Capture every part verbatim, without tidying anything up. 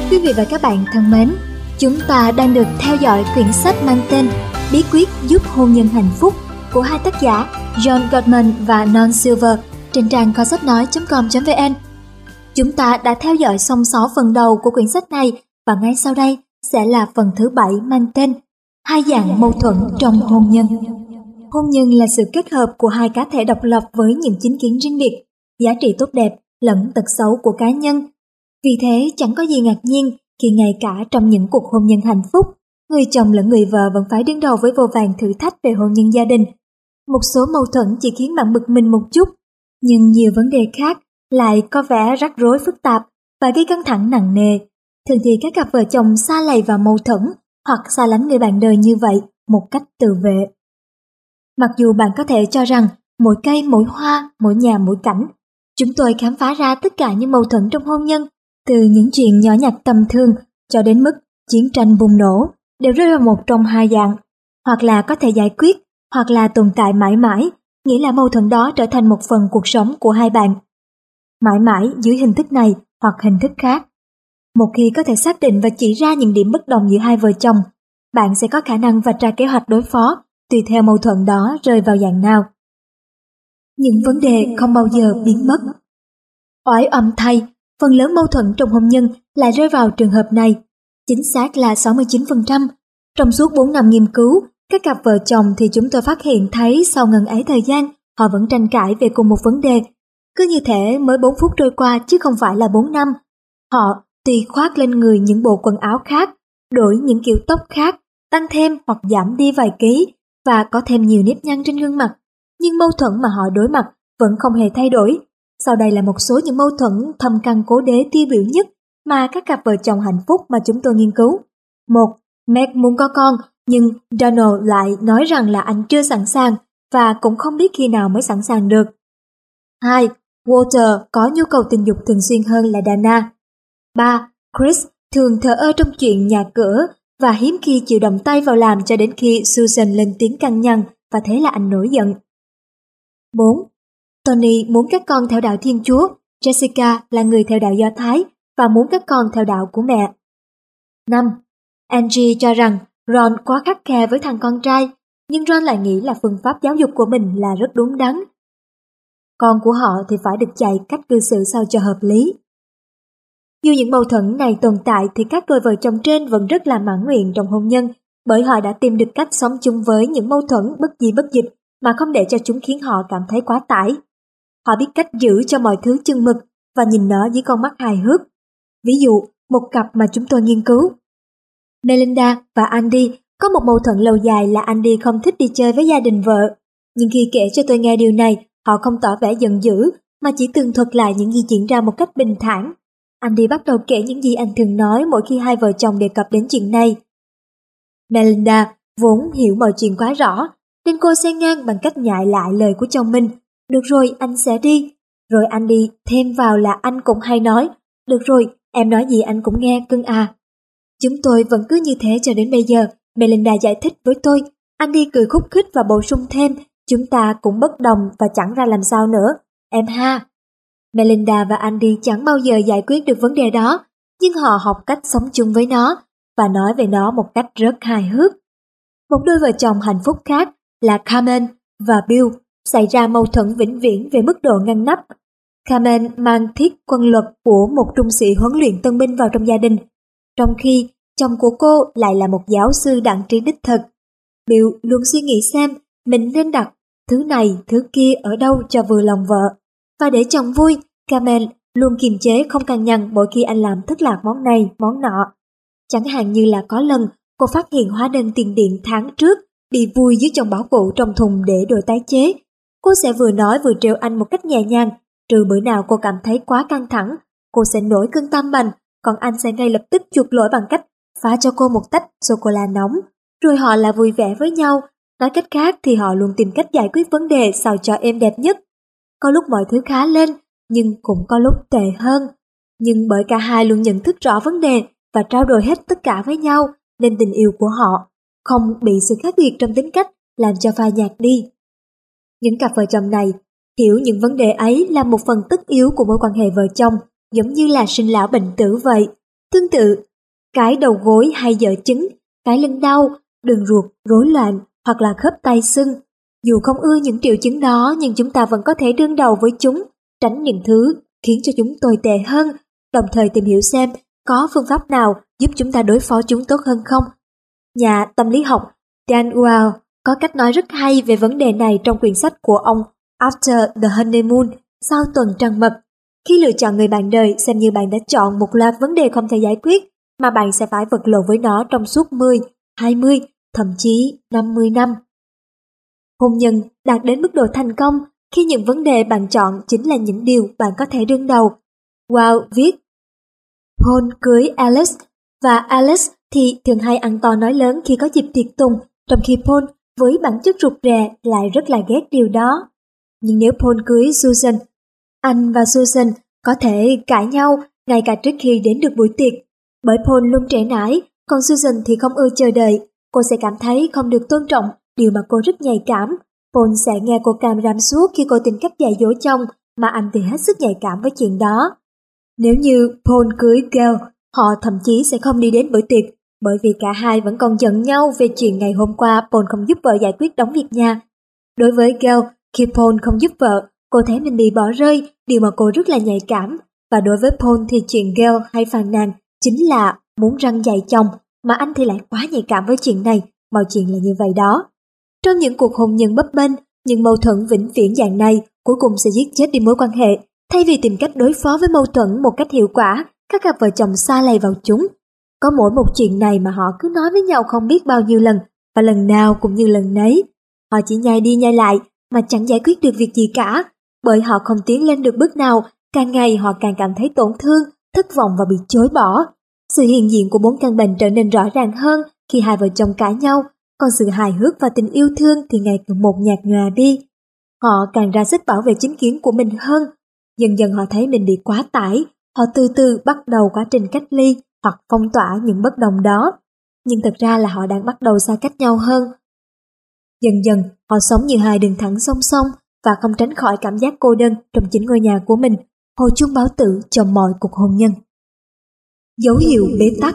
Quý vị và các bạn thân mến, chúng ta đang được theo dõi quyển sách mang tên Bí quyết giúp hôn nhân hạnh phúc của hai tác giả John Gottman và Non Silver trên trang kho sách nói chấm com chấm vn. Chúng ta đã theo dõi xong sáu phần đầu của quyển sách này và ngay sau đây sẽ là phần thứ bảy mang tên Hai dạng mâu thuẫn trong hôn nhân. Hôn nhân là sự kết hợp của hai cá thể độc lập với những chính kiến riêng biệt, giá trị tốt đẹp lẫn tật xấu của cá nhân. Vì thế chẳng có gì ngạc nhiên khi ngay cả trong những cuộc hôn nhân hạnh phúc, người chồng lẫn người vợ vẫn phải đương đầu với vô vàn thử thách về hôn nhân gia đình. Một số mâu thuẫn chỉ khiến bạn bực mình một chút, nhưng nhiều vấn đề khác lại có vẻ rắc rối phức tạp và gây căng thẳng nặng nề. Thường thì các cặp vợ chồng sa lầy vào mâu thuẫn hoặc xa lánh người bạn đời như vậy một cách tự vệ. Mặc dù bạn có thể cho rằng mỗi cây mỗi hoa, mỗi nhà mỗi cảnh, chúng tôi khám phá ra tất cả những mâu thuẫn trong hôn nhân, từ những chuyện nhỏ nhặt tầm thường cho đến mức chiến tranh bùng nổ, đều rơi vào một trong hai dạng, hoặc là có thể giải quyết, hoặc là tồn tại mãi mãi, nghĩa là mâu thuẫn đó trở thành một phần cuộc sống của hai bạn. Mãi mãi dưới hình thức này hoặc hình thức khác. Một khi có thể xác định và chỉ ra những điểm bất đồng giữa hai vợ chồng, bạn sẽ có khả năng vạch ra kế hoạch đối phó tùy theo mâu thuẫn đó rơi vào dạng nào. Những vấn đề không bao giờ biến mất. Oái oăm thay, phần lớn mâu thuẫn trong hôn nhân lại rơi vào trường hợp này, chính xác là sáu mươi chín phần trăm. Trong suốt bốn năm nghiên cứu, các cặp vợ chồng thì chúng tôi phát hiện thấy sau ngần ấy thời gian, họ vẫn tranh cãi về cùng một vấn đề. Cứ như thể mới bốn phút trôi qua chứ không phải là bốn năm. Họ tuy khoác lên người những bộ quần áo khác, đổi những kiểu tóc khác, tăng thêm hoặc giảm đi vài ký và có thêm nhiều nếp nhăn trên gương mặt, nhưng mâu thuẫn mà họ đối mặt vẫn không hề thay đổi. Sau đây là một số những mâu thuẫn thâm căn cố đế tiêu biểu nhất mà các cặp vợ chồng hạnh phúc mà chúng tôi nghiên cứu. Một. Meg muốn có con, nhưng Donald lại nói rằng là anh chưa sẵn sàng và cũng không biết khi nào mới sẵn sàng được. Hai. Walter có nhu cầu tình dục thường xuyên hơn là Dana. Ba. Chris thường thờ ơ trong chuyện nhà cửa và hiếm khi chịu động tay vào làm cho đến khi Susan lên tiếng căng nhăn và thế là anh nổi giận. Bốn. Tony muốn các con theo đạo Thiên Chúa, Jessica là người theo đạo Do Thái và muốn các con theo đạo của mẹ. Năm. Angie cho rằng Ron quá khắt khe với thằng con trai, nhưng Ron lại nghĩ là phương pháp giáo dục của mình là rất đúng đắn. Con của họ thì phải được dạy cách cư xử sao cho hợp lý. Dù những mâu thuẫn này tồn tại thì các đôi vợ chồng trên vẫn rất là mãn nguyện trong hôn nhân, bởi họ đã tìm được cách sống chung với những mâu thuẫn bất di bất dịch mà không để cho chúng khiến họ cảm thấy quá tải. Họ biết cách giữ cho mọi thứ chừng mực và nhìn nó dưới con mắt hài hước. Ví dụ, một cặp mà chúng tôi nghiên cứu. Melinda và Andy có một mâu thuẫn lâu dài là Andy không thích đi chơi với gia đình vợ. Nhưng khi kể cho tôi nghe điều này, họ không tỏ vẻ giận dữ mà chỉ tường thuật lại những gì diễn ra một cách bình thản. Andy bắt đầu kể những gì anh thường nói mỗi khi hai vợ chồng đề cập đến chuyện này. Melinda vốn hiểu mọi chuyện quá rõ, nên cô xen ngang bằng cách nhại lại lời của chồng mình. Được rồi, anh sẽ đi. Rồi Andy thêm vào là anh cũng hay nói, được rồi, em nói gì anh cũng nghe cưng à. Chúng tôi vẫn cứ như thế cho đến bây giờ, Melinda giải thích với tôi. Andy cười khúc khích và bổ sung thêm, chúng ta cũng bất đồng và chẳng ra làm sao nữa, em ha. Melinda và Andy chẳng bao giờ giải quyết được vấn đề đó, nhưng họ học cách sống chung với nó và nói về nó một cách rất hài hước. Một đôi vợ chồng hạnh phúc khác là Carmen và Bill xảy ra mâu thuẫn vĩnh viễn về mức độ ngăn nắp. Carmen mang thiết quân luật của một trung sĩ huấn luyện tân binh vào trong gia đình, trong khi chồng của cô lại là một giáo sư đặng trí đích thực. Bill luôn suy nghĩ xem mình nên đặt thứ này thứ kia ở đâu cho vừa lòng vợ. Và để chồng vui, Carmen luôn kiềm chế không cằn nhằn mỗi khi anh làm thất lạc món này, món nọ. Chẳng hạn như là có lần cô phát hiện hóa đơn tiền điện tháng trước bị vùi dưới trong bảo cụ trong thùng để đồ tái chế. Cô sẽ vừa nói vừa trêu anh một cách nhẹ nhàng, trừ bữa nào cô cảm thấy quá căng thẳng, cô sẽ nổi cơn tam bành, còn anh sẽ ngay lập tức chuộc lỗi bằng cách pha cho cô một tách sô-cô-la nóng, rồi họ là vui vẻ với nhau. Nói cách khác thì họ luôn tìm cách giải quyết vấn đề sao cho êm đẹp nhất. Có lúc mọi thứ khá lên, nhưng cũng có lúc tệ hơn. Nhưng bởi cả hai luôn nhận thức rõ vấn đề và trao đổi hết tất cả với nhau, nên tình yêu của họ không bị sự khác biệt trong tính cách làm cho phai nhạt đi. Những cặp vợ chồng này hiểu những vấn đề ấy là một phần tất yếu của mối quan hệ vợ chồng, giống như là sinh lão bệnh tử vậy. Tương tự, cái đầu gối hay dở chứng, cái lưng đau, đường ruột rối loạn hoặc là khớp tay sưng. Dù không ưa những triệu chứng đó nhưng chúng ta vẫn có thể đương đầu với chúng, tránh những thứ khiến cho chúng tồi tệ hơn, đồng thời tìm hiểu xem có phương pháp nào giúp chúng ta đối phó chúng tốt hơn không. Nhà tâm lý học Dan Weil có cách nói rất hay về vấn đề này trong quyển sách của ông After the Honeymoon, sau tuần trăng mật. Khi lựa chọn người bạn đời, xem như bạn đã chọn một loạt vấn đề không thể giải quyết mà bạn sẽ phải vật lộn với nó trong suốt mười, hai mươi, thậm chí năm mươi năm. Hôn nhân đạt đến mức độ thành công khi những vấn đề bạn chọn chính là những điều bạn có thể đương đầu. Wow viết, Paul cưới Alex và Alex thì thường hay ăn to nói lớn khi có dịp tiệc tùng, trong khi Paul với bản chất rụt rè lại rất là ghét điều đó. Nhưng nếu Paul cưới Susan, anh và Susan có thể cãi nhau ngay cả trước khi đến được buổi tiệc. Bởi Paul luôn trễ nải, còn Susan thì không ưa chờ đợi. Cô sẽ cảm thấy không được tôn trọng, điều mà cô rất nhạy cảm. Paul sẽ nghe cô càm ràm suốt khi cô tìm cách dạy dỗ chồng, mà anh thì hết sức nhạy cảm với chuyện đó. Nếu như Paul cưới Gail, họ thậm chí sẽ không đi đến bữa tiệc, bởi vì cả hai vẫn còn giận nhau về chuyện ngày hôm qua Paul không giúp vợ giải quyết đống việc nhà. Đối với Gail, khi Paul không giúp vợ, cô thấy mình bị bỏ rơi, điều mà cô rất là nhạy cảm. Và đối với Paul thì chuyện Gail hay phàn nàn chính là muốn răn dạy chồng, mà anh thì lại quá nhạy cảm với chuyện này, mọi chuyện là như vậy đó. Trong những cuộc hôn nhân bấp bênh, những mâu thuẫn vĩnh viễn dạng này cuối cùng sẽ giết chết đi mối quan hệ. Thay vì tìm cách đối phó với mâu thuẫn một cách hiệu quả, các cặp vợ chồng sa lầy vào chúng. Có mỗi một chuyện này mà họ cứ nói với nhau không biết bao nhiêu lần, và lần nào cũng như lần nấy. Họ chỉ nhai đi nhai lại mà chẳng giải quyết được việc gì cả, bởi họ không tiến lên được bước nào, càng ngày họ càng cảm thấy tổn thương, thất vọng và bị chối bỏ. Sự hiện diện của bốn căn bệnh trở nên rõ ràng hơn khi hai vợ chồng cãi nhau, còn sự hài hước và tình yêu thương thì ngày càng một nhạt nhòa đi. Họ càng ra sức bảo vệ chính kiến của mình hơn. Dần dần họ thấy mình bị quá tải, họ từ từ bắt đầu quá trình cách ly hoặc phong tỏa những bất đồng đó. Nhưng thật ra là họ đang bắt đầu xa cách nhau hơn. Dần dần, họ sống như hai đường thẳng song song và không tránh khỏi cảm giác cô đơn trong chính ngôi nhà của mình, hồi chuông báo tử cho mọi cuộc hôn nhân. Dấu hiệu bế tắc.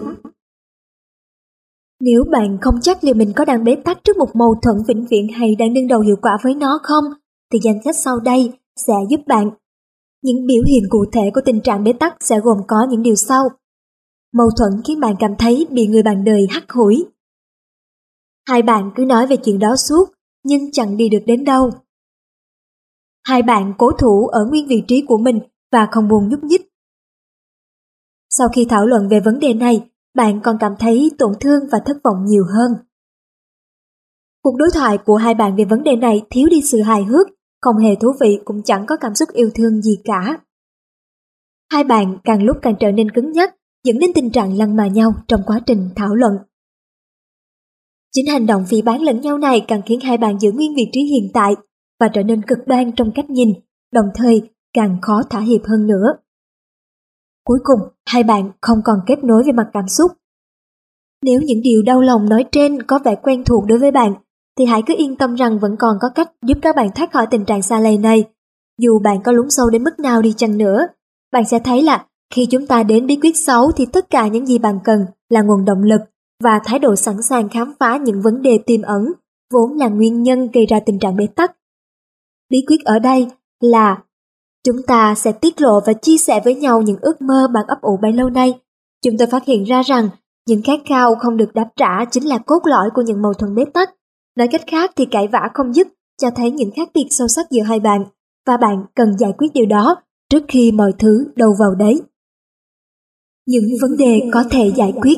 Nếu bạn không chắc liệu mình có đang bế tắc trước một mâu thuẫn vĩnh viễn hay đang đương đầu hiệu quả với nó không, thì danh sách sau đây sẽ giúp bạn. Những biểu hiện cụ thể của tình trạng bế tắc sẽ gồm có những điều sau. Mâu thuẫn khiến bạn cảm thấy bị người bạn đời hắt hủi. Hai bạn cứ nói về chuyện đó suốt, nhưng chẳng đi được đến đâu. Hai bạn cố thủ ở nguyên vị trí của mình và không buồn nhúc nhích. Sau khi thảo luận về vấn đề này, bạn còn cảm thấy tổn thương và thất vọng nhiều hơn. Cuộc đối thoại của hai bạn về vấn đề này thiếu đi sự hài hước, không hề thú vị, cũng chẳng có cảm xúc yêu thương gì cả. Hai bạn càng lúc càng trở nên cứng nhắc, dẫn đến tình trạng lăng mạ nhau trong quá trình thảo luận. Chính hành động phỉ báng lẫn nhau này càng khiến hai bạn giữ nguyên vị trí hiện tại và trở nên cực đoan trong cách nhìn, đồng thời càng khó thả hiệp hơn nữa. Cuối cùng, hai bạn không còn kết nối về mặt cảm xúc. Nếu những điều đau lòng nói trên có vẻ quen thuộc đối với bạn, thì hãy cứ yên tâm rằng vẫn còn có cách giúp các bạn thoát khỏi tình trạng xa lầy này. Dù bạn có lún sâu đến mức nào đi chăng nữa, bạn sẽ thấy là khi chúng ta đến bí quyết sáu thì tất cả những gì bạn cần là nguồn động lực và thái độ sẵn sàng khám phá những vấn đề tiềm ẩn, vốn là nguyên nhân gây ra tình trạng bế tắc. Bí quyết ở đây là chúng ta sẽ tiết lộ và chia sẻ với nhau những ước mơ bạn ấp ủ bấy lâu nay. Chúng tôi phát hiện ra rằng những khát khao không được đáp trả chính là cốt lõi của những mâu thuẫn bế tắc. Nói cách khác thì cãi vã không dứt, cho thấy những khác biệt sâu sắc giữa hai bạn, và bạn cần giải quyết điều đó trước khi mọi thứ đâu vào đấy. Những vấn đề có thể giải quyết.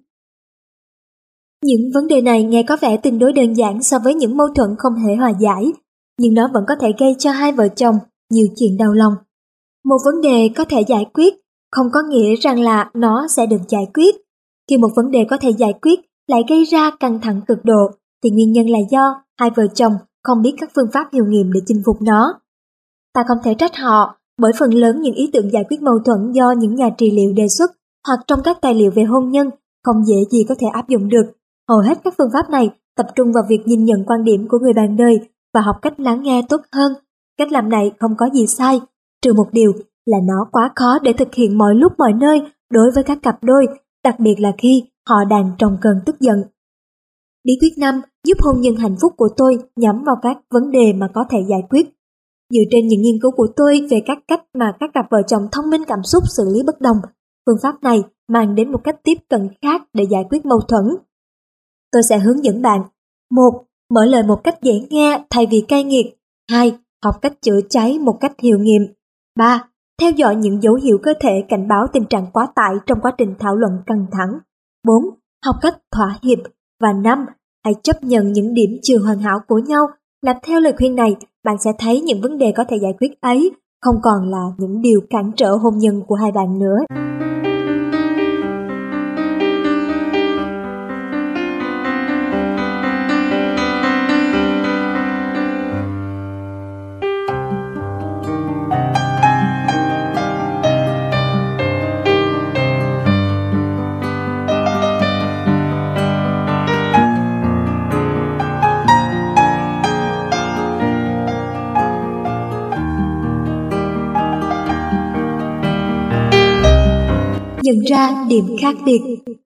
Những vấn đề này nghe có vẻ tương đối đơn giản so với những mâu thuẫn không hề hòa giải, nhưng nó vẫn có thể gây cho hai vợ chồng nhiều chuyện đau lòng. Một vấn đề có thể giải quyết không có nghĩa rằng là nó sẽ được giải quyết. Khi một vấn đề có thể giải quyết lại gây ra căng thẳng cực độ, thì nguyên nhân là do hai vợ chồng không biết các phương pháp hiệu nghiệm để chinh phục nó. Ta không thể trách họ, bởi phần lớn những ý tưởng giải quyết mâu thuẫn do những nhà trị liệu đề xuất hoặc trong các tài liệu về hôn nhân không dễ gì có thể áp dụng được. Hầu hết các phương pháp này tập trung vào việc nhìn nhận quan điểm của người bạn đời và học cách lắng nghe tốt hơn. Cách làm này không có gì sai, trừ một điều là nó quá khó để thực hiện mọi lúc mọi nơi đối với các cặp đôi, đặc biệt là khi họ đang trong cơn tức giận. Bí quyết năm giúp hôn nhân hạnh phúc của tôi nhắm vào các vấn đề mà có thể giải quyết. Dựa trên những nghiên cứu của tôi về các cách mà các cặp vợ chồng thông minh cảm xúc xử lý bất đồng, phương pháp này mang đến một cách tiếp cận khác để giải quyết mâu thuẫn. Tôi sẽ hướng dẫn bạn: một. Mở lời một cách dễ nghe thay vì cay nghiệt. hai. Học cách chữa cháy một cách hiệu nghiệm. ba. Theo dõi những dấu hiệu cơ thể cảnh báo tình trạng quá tải trong quá trình thảo luận căng thẳng. bốn. Học cách thỏa hiệp. Và năm. Hãy chấp nhận những điểm chưa hoàn hảo của nhau. Làm theo lời khuyên này, bạn sẽ thấy những vấn đề có thể giải quyết ấy không còn là những điều cản trở hôn nhân của hai bạn nữa. Nhận ra điểm khác biệt.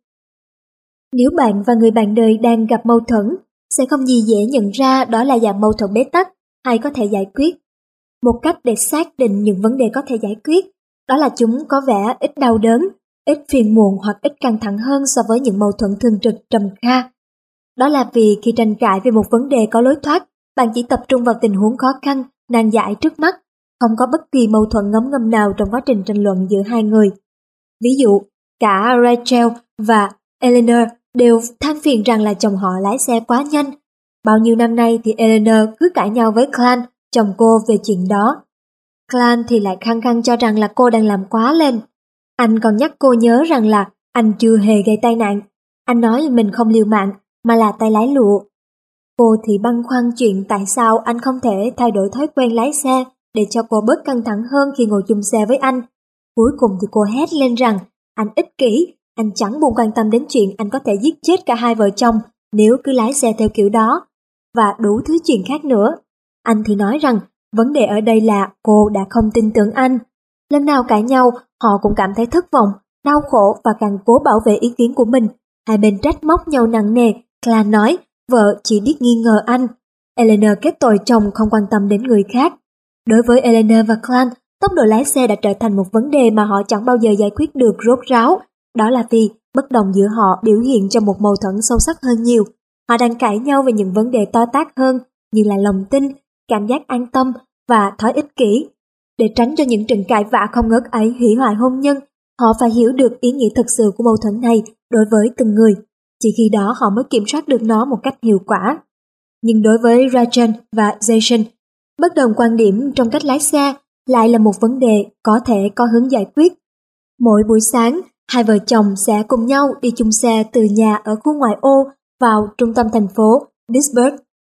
Nếu bạn và người bạn đời đang gặp mâu thuẫn, sẽ không gì dễ nhận ra đó là dạng mâu thuẫn bế tắc hay có thể giải quyết. Một cách để xác định những vấn đề có thể giải quyết, đó là chúng có vẻ ít đau đớn, ít phiền muộn hoặc ít căng thẳng hơn so với những mâu thuẫn thường trực trầm kha. Đó là vì khi tranh cãi về một vấn đề có lối thoát, bạn chỉ tập trung vào tình huống khó khăn, nan giải trước mắt, không có bất kỳ mâu thuẫn ngấm ngầm nào trong quá trình tranh luận giữa hai người. Ví dụ, cả Rachel và Eleanor đều than phiền rằng là chồng họ lái xe quá nhanh. Bao nhiêu năm nay thì Eleanor cứ cãi nhau với Clan, chồng cô về chuyện đó. Clan thì lại khăng khăng cho rằng là cô đang làm quá lên. Anh còn nhắc cô nhớ rằng là anh chưa hề gây tai nạn. Anh nói mình không liều mạng mà là tay lái lụa. Cô thì băn khoăn chuyện tại sao anh không thể thay đổi thói quen lái xe để cho cô bớt căng thẳng hơn khi ngồi chung xe với anh. Cuối cùng thì cô hét lên rằng anh ích kỷ, anh chẳng buồn quan tâm đến chuyện anh có thể giết chết cả hai vợ chồng nếu cứ lái xe theo kiểu đó, và đủ thứ chuyện khác nữa. Anh thì nói rằng vấn đề ở đây là cô đã không tin tưởng anh. Lần nào cãi nhau, họ cũng cảm thấy thất vọng, đau khổ và càng cố bảo vệ ý kiến của mình. Hai bên trách móc nhau nặng nề. Clan nói vợ chỉ biết nghi ngờ anh. Eleanor kết tội chồng không quan tâm đến người khác. Đối với Eleanor và Clan, tốc độ lái xe đã trở thành một vấn đề mà họ chẳng bao giờ giải quyết được rốt ráo. Đó là vì bất đồng giữa họ biểu hiện cho một mâu thuẫn sâu sắc hơn nhiều. Họ đang cãi nhau về những vấn đề to tát hơn như là lòng tin, cảm giác an tâm và thói ích kỷ. Để tránh cho những trận cãi vã không ngớt ấy hủy hoại hôn nhân, họ phải hiểu được ý nghĩa thực sự của mâu thuẫn này đối với từng người. Chỉ khi đó họ mới kiểm soát được nó một cách hiệu quả. Nhưng đối với Rachel và Jason, bất đồng quan điểm trong cách lái xe lại là một vấn đề có thể có hướng giải quyết. Mỗi buổi sáng, hai vợ chồng sẽ cùng nhau đi chung xe từ nhà ở khu ngoại ô vào trung tâm thành phố Pittsburgh.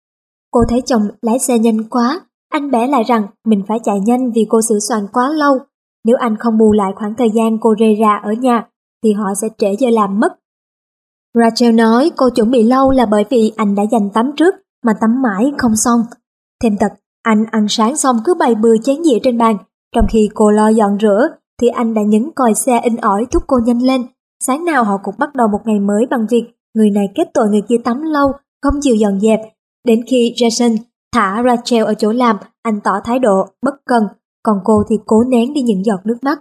Cô thấy chồng lái xe nhanh quá, anh bẻ lại rằng mình phải chạy nhanh vì cô sửa soạn quá lâu. Nếu anh không bù lại khoảng thời gian cô rơi ra ở nhà, thì họ sẽ trễ giờ làm mất. Rachel nói cô chuẩn bị lâu là bởi vì anh đã dành tắm trước, mà tắm mãi không xong. Thêm tật, anh ăn sáng xong cứ bày bừa chén dĩa trên bàn, trong khi cô lo dọn rửa, thì anh đã nhấn còi xe inh ỏi thúc cô nhanh lên. Sáng nào họ cũng bắt đầu một ngày mới bằng việc người này kết tội người kia tắm lâu, không chịu dọn dẹp. Đến khi Jason thả Rachel ở chỗ làm, anh tỏ thái độ bất cần, còn cô thì cố nén đi những giọt nước mắt.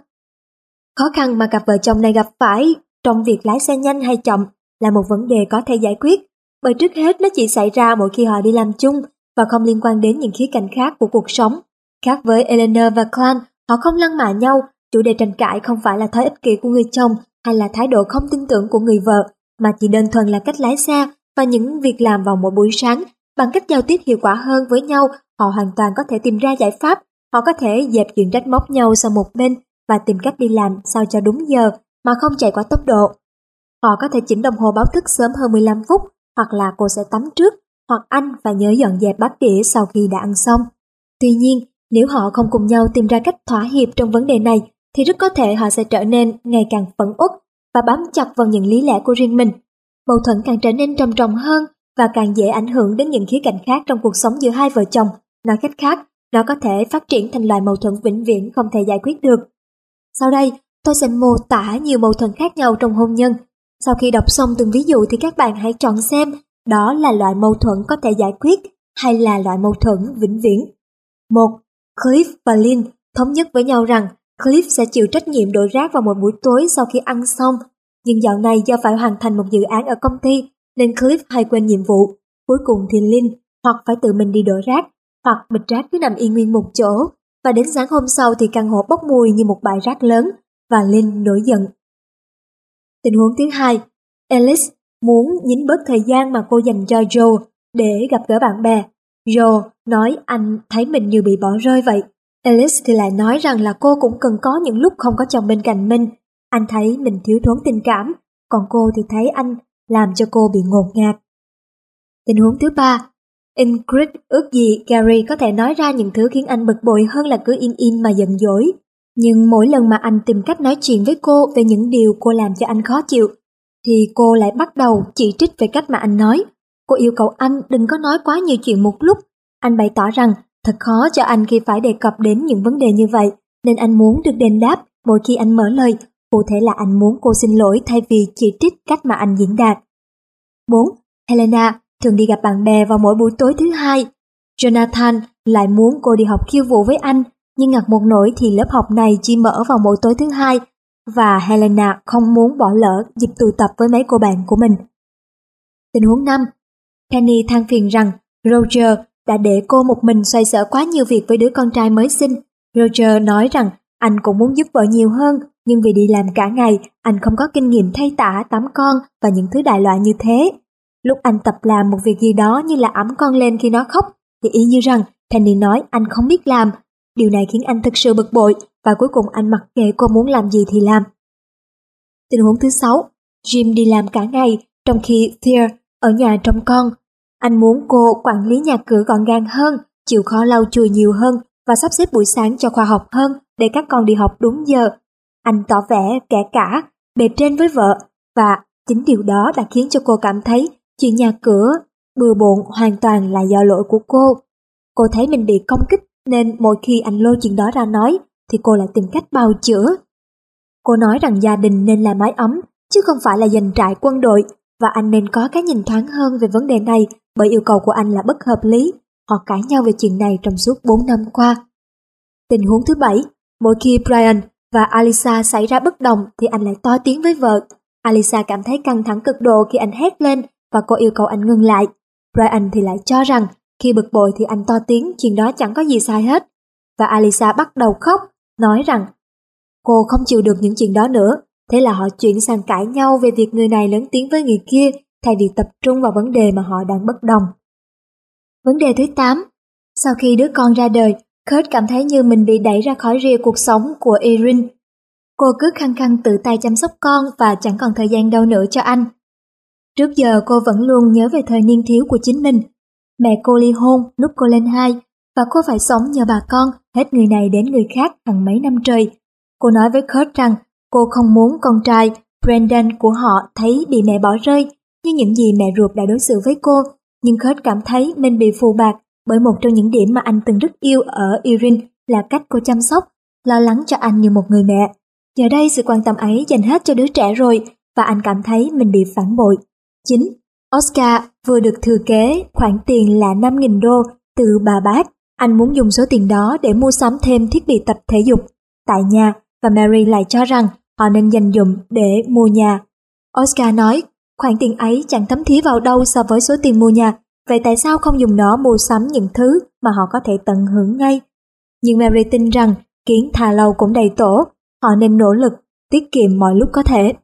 Khó khăn mà cặp vợ chồng này gặp phải trong việc lái xe nhanh hay chậm là một vấn đề có thể giải quyết, bởi trước hết nó chỉ xảy ra mỗi khi họ đi làm chung và không liên quan đến những khía cạnh khác của cuộc sống. Khác với Eleanor và Clan, họ không lăng mạ nhau, chủ đề tranh cãi không phải là thói ích kỷ của người chồng hay là thái độ không tin tưởng của người vợ, mà chỉ đơn thuần là cách lái xe và những việc làm vào mỗi buổi sáng. Bằng cách giao tiếp hiệu quả hơn với nhau, họ hoàn toàn có thể tìm ra giải pháp, họ có thể dẹp chuyện trách móc nhau sang một bên và tìm cách đi làm sao cho đúng giờ mà không chạy quá tốc độ. Họ có thể chỉnh đồng hồ báo thức sớm hơn mười lăm phút, hoặc là cô sẽ tắm trước, hoặc anh phải nhớ dọn dẹp bát đĩa sau khi đã ăn xong. Tuy nhiên, nếu họ không cùng nhau tìm ra cách thỏa hiệp trong vấn đề này, thì rất có thể họ sẽ trở nên ngày càng phẫn uất và bám chặt vào những lý lẽ của riêng mình. Mâu thuẫn càng trở nên trầm trọng hơn và càng dễ ảnh hưởng đến những khía cạnh khác trong cuộc sống giữa hai vợ chồng. Nói cách khác, nó có thể phát triển thành loại mâu thuẫn vĩnh viễn không thể giải quyết được. Sau đây, tôi sẽ mô tả nhiều mâu thuẫn khác nhau trong hôn nhân. Sau khi đọc xong từng ví dụ thì các bạn hãy chọn xem đó là loại mâu thuẫn có thể giải quyết hay là loại mâu thuẫn vĩnh viễn. một. Cliff và Lynn thống nhất với nhau rằng Cliff sẽ chịu trách nhiệm đổ rác vào một buổi tối sau khi ăn xong. Nhưng dạo này do phải hoàn thành một dự án ở công ty nên Cliff hay quên nhiệm vụ. Cuối cùng thì Lynn hoặc phải tự mình đi đổ rác, hoặc bịch rác cứ nằm yên nguyên một chỗ. Và đến sáng hôm sau thì căn hộ bốc mùi như một bãi rác lớn và Lynn nổi giận. Tình huống thứ hai, Alice muốn nhín bớt thời gian mà cô dành cho Joe để gặp gỡ bạn bè. Joe nói anh thấy mình như bị bỏ rơi vậy. Alice thì lại nói rằng là cô cũng cần có những lúc không có chồng bên cạnh mình. Anh thấy mình thiếu thốn tình cảm, còn cô thì thấy anh làm cho cô bị ngột ngạt. Tình huống thứ ba, Ingrid ước gì Gary có thể nói ra những thứ khiến anh bực bội hơn là cứ im im mà giận dỗi. Nhưng mỗi lần mà anh tìm cách nói chuyện với cô về những điều cô làm cho anh khó chịu, thì cô lại bắt đầu chỉ trích về cách mà anh nói. Cô yêu cầu anh đừng có nói quá nhiều chuyện một lúc. Anh bày tỏ rằng thật khó cho anh khi phải đề cập đến những vấn đề như vậy, nên anh muốn được đền đáp mỗi khi anh mở lời. Cụ thể là anh muốn cô xin lỗi thay vì chỉ trích cách mà anh diễn đạt. bốn. Helena thường đi gặp bạn bè vào mỗi buổi tối thứ hai. Jonathan lại muốn cô đi học khiêu vũ với anh, nhưng ngặt một nỗi thì lớp học này chỉ mở vào mỗi tối thứ hai, và Helena không muốn bỏ lỡ dịp tụ tập với mấy cô bạn của mình. Tình huống năm, Penny than phiền rằng Roger đã để cô một mình xoay sở quá nhiều việc với đứa con trai mới sinh. Roger nói rằng anh cũng muốn giúp vợ nhiều hơn, nhưng vì đi làm cả ngày, anh không có kinh nghiệm thay tã, tắm con và những thứ đại loại như thế. Lúc anh tập làm một việc gì đó như là ẵm con lên khi nó khóc, thì y như rằng Penny nói anh không biết làm. Điều này khiến anh thực sự bực bội, và cuối cùng anh mặc kệ cô muốn làm gì thì làm. Tình huống thứ sáu, Jim đi làm cả ngày, trong khi Thea ở nhà trông con. Anh muốn cô quản lý nhà cửa gọn gàng hơn, chịu khó lau chùi nhiều hơn và sắp xếp buổi sáng cho khoa học hơn để các con đi học đúng giờ. Anh tỏ vẻ kẻ cả, bề trên với vợ, và chính điều đó đã khiến cho cô cảm thấy chuyện nhà cửa bừa bộn hoàn toàn là do lỗi của cô. Cô thấy mình bị công kích nên mỗi khi anh lôi chuyện đó ra nói thì cô lại tìm cách bào chữa. Cô nói rằng gia đình nên là mái ấm chứ không phải là doanh trại quân đội, và anh nên có cái nhìn thoáng hơn về vấn đề này bởi yêu cầu của anh là bất hợp lý. Họ cãi nhau về chuyện này trong suốt bốn năm qua. Tình huống thứ bảy, mỗi khi Brian và Alisa xảy ra bất đồng thì anh lại to tiếng với vợ. Alisa cảm thấy căng thẳng cực độ khi anh hét lên và cô yêu cầu anh ngừng lại. Brian thì lại cho rằng khi bực bội thì anh to tiếng, chuyện đó chẳng có gì sai hết. Và Alisa bắt đầu khóc, nói rằng cô không chịu được những chuyện đó nữa. Thế là họ chuyển sang cãi nhau về việc người này lớn tiếng với người kia thay vì tập trung vào vấn đề mà họ đang bất đồng. Vấn đề thứ tám, sau khi đứa con ra đời, Kurt cảm thấy như mình bị đẩy ra khỏi rìa cuộc sống của Erin. Cô cứ khăng khăng tự tay chăm sóc con và chẳng còn thời gian đâu nữa cho anh. Trước giờ cô vẫn luôn nhớ về thời niên thiếu của chính mình. Mẹ cô ly hôn lúc cô lên hai và cô phải sống nhờ bà con, hết người này đến người khác hàng mấy năm trời. Cô nói với Kurt rằng cô không muốn con trai Brendan của họ thấy bị mẹ bỏ rơi như những gì mẹ ruột đã đối xử với cô, nhưng Kurt cảm thấy mình bị phù bạc bởi một trong những điểm mà anh từng rất yêu ở Erin là cách cô chăm sóc, lo lắng cho anh như một người mẹ. Giờ đây sự quan tâm ấy dành hết cho đứa trẻ rồi và anh cảm thấy mình bị phản bội. chín. Oscar vừa được thừa kế khoản tiền là năm nghìn đô từ bà bác. Anh muốn dùng số tiền đó để mua sắm thêm thiết bị tập thể dục tại nhà, và Mary lại cho rằng họ nên dành dụm để mua nhà. Oscar nói khoản tiền ấy chẳng thấm thía vào đâu so với số tiền mua nhà, vậy tại sao không dùng nó mua sắm những thứ mà họ có thể tận hưởng ngay? Nhưng Mary tin rằng kiến thà lâu cũng đầy tổ, họ nên nỗ lực tiết kiệm mọi lúc có thể.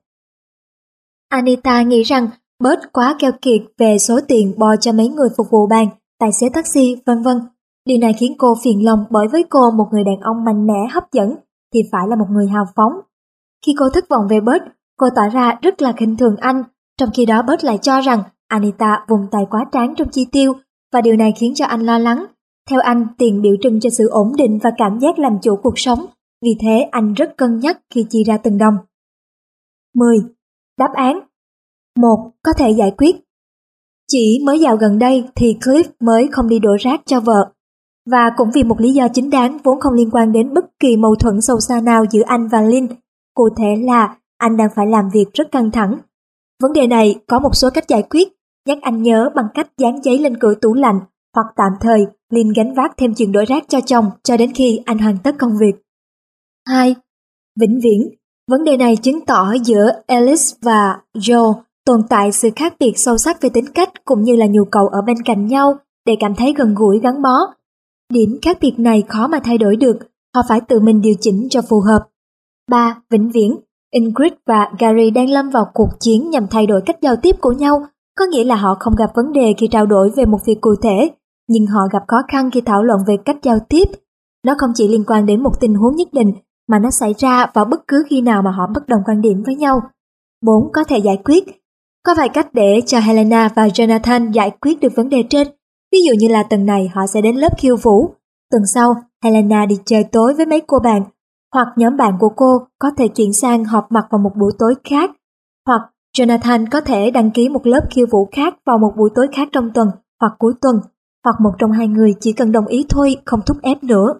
Anita nghĩ rằng Bert quá keo kiệt về số tiền bo cho mấy người phục vụ bàn, tài xế taxi, vân vân. Điều này khiến cô phiền lòng bởi với cô một người đàn ông mạnh mẽ hấp dẫn thì phải là một người hào phóng. Khi cô thất vọng về Bert, cô tỏ ra rất là khinh thường anh, trong khi đó Bert lại cho rằng Anita vùng tay quá tráng trong chi tiêu, và điều này khiến cho anh lo lắng. Theo anh, tiền biểu trưng cho sự ổn định và cảm giác làm chủ cuộc sống, vì thế anh rất cân nhắc khi chi ra từng đồng. mười. Đáp án một. Có thể giải quyết. Chỉ mới dạo gần đây thì Cliff mới không đi đổ rác cho vợ. Và cũng vì một lý do chính đáng vốn không liên quan đến bất kỳ mâu thuẫn sâu xa nào giữa anh và Lynn. cụ thể là anh đang phải làm việc rất căng thẳng. Vấn đề này có một số cách giải quyết, nhắc anh nhớ bằng cách dán giấy lên cửa tủ lạnh hoặc tạm thời Lynn gánh vác thêm chuyện đổ rác cho chồng cho đến khi anh hoàn tất công việc. hai. Vĩnh viễn. Vấn đề này chứng tỏ giữa Alice và Joe tồn tại sự khác biệt sâu sắc về tính cách cũng như là nhu cầu ở bên cạnh nhau để cảm thấy gần gũi gắn bó. Điểm khác biệt này khó mà thay đổi được, họ phải tự mình điều chỉnh cho phù hợp. ba. Vĩnh viễn. Ingrid và Gary đang lâm vào cuộc chiến nhằm thay đổi cách giao tiếp của nhau, có nghĩa là họ không gặp vấn đề khi trao đổi về một việc cụ thể, nhưng họ gặp khó khăn khi thảo luận về cách giao tiếp. Nó không chỉ liên quan đến một tình huống nhất định, mà nó xảy ra vào bất cứ khi nào mà họ bất đồng quan điểm với nhau. bốn. Có thể giải quyết. Có vài cách để cho Helena và Jonathan giải quyết được vấn đề trên. Ví dụ như là tuần này họ sẽ đến lớp khiêu vũ, tuần sau Helena đi chơi tối với mấy cô bạn, hoặc nhóm bạn của cô có thể chuyển sang họp mặt vào một buổi tối khác, hoặc Jonathan có thể đăng ký một lớp khiêu vũ khác vào một buổi tối khác trong tuần hoặc cuối tuần, hoặc một trong hai người chỉ cần đồng ý thôi, không thúc ép nữa.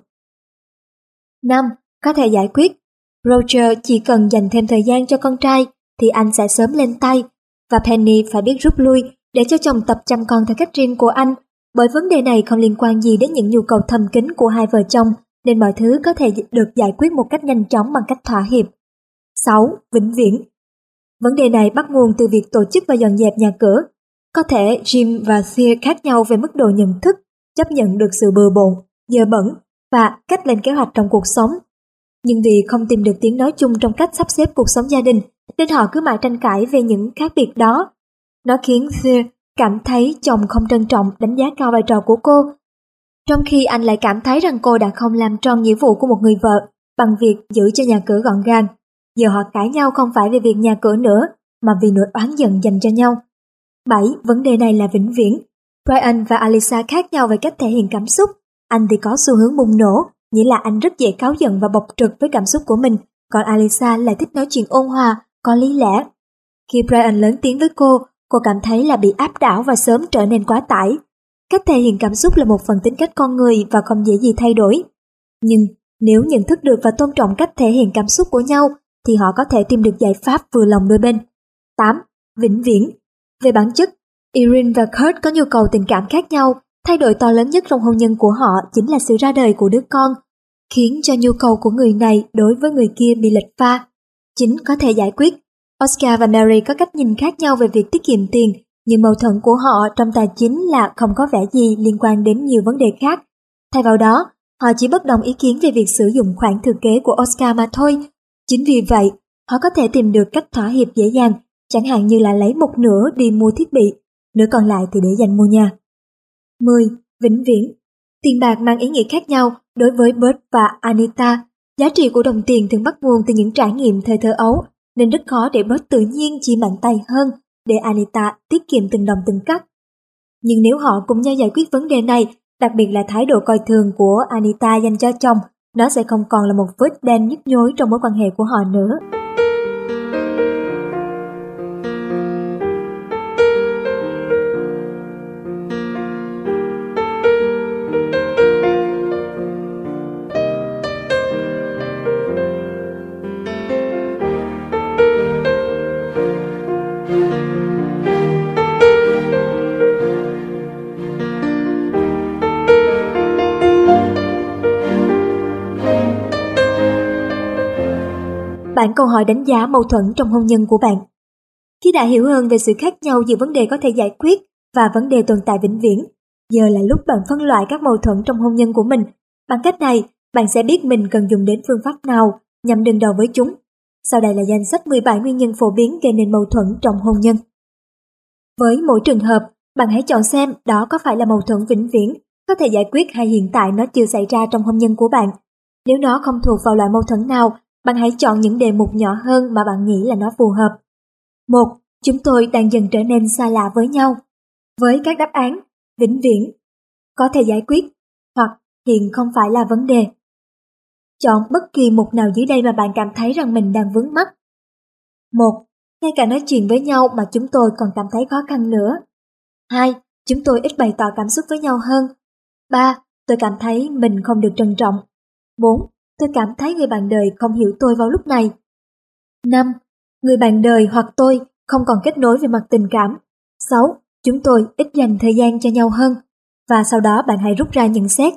năm. Có thể giải quyết. Roger chỉ cần dành thêm thời gian cho con trai thì anh sẽ sớm lên tay, và Penny phải biết rút lui để cho chồng tập chăm con theo cách riêng của anh, bởi vấn đề này không liên quan gì đến những nhu cầu thầm kín của hai vợ chồng, nên mọi thứ có thể được giải quyết một cách nhanh chóng bằng cách thỏa hiệp. sáu. Vĩnh viễn. Vấn đề này bắt nguồn từ việc tổ chức và dọn dẹp nhà cửa. Có thể Jim và Thea khác nhau về mức độ nhận thức, chấp nhận được sự bừa bộn, dơ bẩn và cách lên kế hoạch trong cuộc sống. Nhưng vì không tìm được tiếng nói chung trong cách sắp xếp cuộc sống gia đình, nên họ cứ mãi tranh cãi về những khác biệt đó. Nó khiến Thea cảm thấy chồng không trân trọng, đánh giá cao vai trò của cô, trong khi anh lại cảm thấy rằng cô đã không làm tròn nghĩa vụ của một người vợ bằng việc giữ cho nhà cửa gọn gàng. Giờ họ cãi nhau không phải về việc nhà cửa nữa, mà vì nỗi oán giận dành cho nhau. bảy. Vấn đề này là vĩnh viễn. Brian và Alisa khác nhau về cách thể hiện cảm xúc. Anh thì có xu hướng bùng nổ, nghĩa là anh rất dễ cáu giận và bộc trực với cảm xúc của mình, còn Alisa lại thích nói chuyện ôn hòa, có lý lẽ. Khi Brian lớn tiếng với cô, cô cảm thấy là bị áp đảo và sớm trở nên quá tải. Cách thể hiện cảm xúc là một phần tính cách con người và không dễ gì thay đổi. Nhưng nếu nhận thức được và tôn trọng cách thể hiện cảm xúc của nhau, thì họ có thể tìm được giải pháp vừa lòng đôi bên. tám. Vĩnh viễn. Về bản chất, Irene và Kurt có nhu cầu tình cảm khác nhau. Thay đổi to lớn nhất trong hôn nhân của họ chính là sự ra đời của đứa con, khiến cho nhu cầu của người này đối với người kia bị lệch pha. chín. Có thể giải quyết. Oscar và Mary có cách nhìn khác nhau về việc tiết kiệm tiền, nhưng mâu thuẫn của họ trong tài chính là không có vẻ gì liên quan đến nhiều vấn đề khác. Thay vào đó, họ chỉ bất đồng ý kiến về việc sử dụng khoản thừa kế của Oscar mà thôi. Chính vì vậy, họ có thể tìm được cách thỏa hiệp dễ dàng, chẳng hạn như là lấy một nửa đi mua thiết bị, nửa còn lại thì để dành mua nhà. mười. Vĩnh viễn. Tiền bạc mang ý nghĩa khác nhau đối với Bert và Anita. Giá trị của đồng tiền thường bắt nguồn từ những trải nghiệm thời thơ ấu, nên rất khó để Bert tự nhiên chi mạnh tay hơn để Anita tiết kiệm từng đồng từng cắc. Nhưng nếu họ cùng nhau giải quyết vấn đề này, đặc biệt là thái độ coi thường của Anita dành cho chồng, nó sẽ không còn là một vết đen nhức nhối trong mối quan hệ của họ nữa. Bản câu hỏi đánh giá mâu thuẫn trong hôn nhân của bạn. Khi đã hiểu hơn về sự khác nhau giữa vấn đề có thể giải quyết và vấn đề tồn tại vĩnh viễn, giờ là lúc bạn phân loại các mâu thuẫn trong hôn nhân của mình. Bằng cách này, bạn sẽ biết mình cần dùng đến phương pháp nào nhằm đương đầu với chúng. Sau đây là danh sách mười bảy nguyên nhân phổ biến gây nên mâu thuẫn trong hôn nhân. Với mỗi trường hợp, bạn hãy chọn xem đó có phải là mâu thuẫn vĩnh viễn, có thể giải quyết hay hiện tại nó chưa xảy ra trong hôn nhân của bạn. Nếu nó không thuộc vào loại mâu thuẫn nào, bạn hãy chọn những đề mục nhỏ hơn mà bạn nghĩ là nó phù hợp. một. Chúng tôi đang dần trở nên xa lạ với nhau. Với các đáp án vĩnh viễn, có thể giải quyết, hoặc hiện không phải là vấn đề. Chọn bất kỳ mục nào dưới đây mà bạn cảm thấy rằng mình đang vướng mắc. một. Ngay cả nói chuyện với nhau mà chúng tôi còn cảm thấy khó khăn nữa. hai. Chúng tôi ít bày tỏ cảm xúc với nhau hơn. ba. Tôi cảm thấy mình không được trân trọng. bốn. Tôi cảm thấy người bạn đời không hiểu tôi vào lúc này. năm. Người bạn đời hoặc tôi không còn kết nối về mặt tình cảm. sáu. Chúng tôi ít dành thời gian cho nhau hơn. Và sau đó bạn hãy rút ra nhận xét.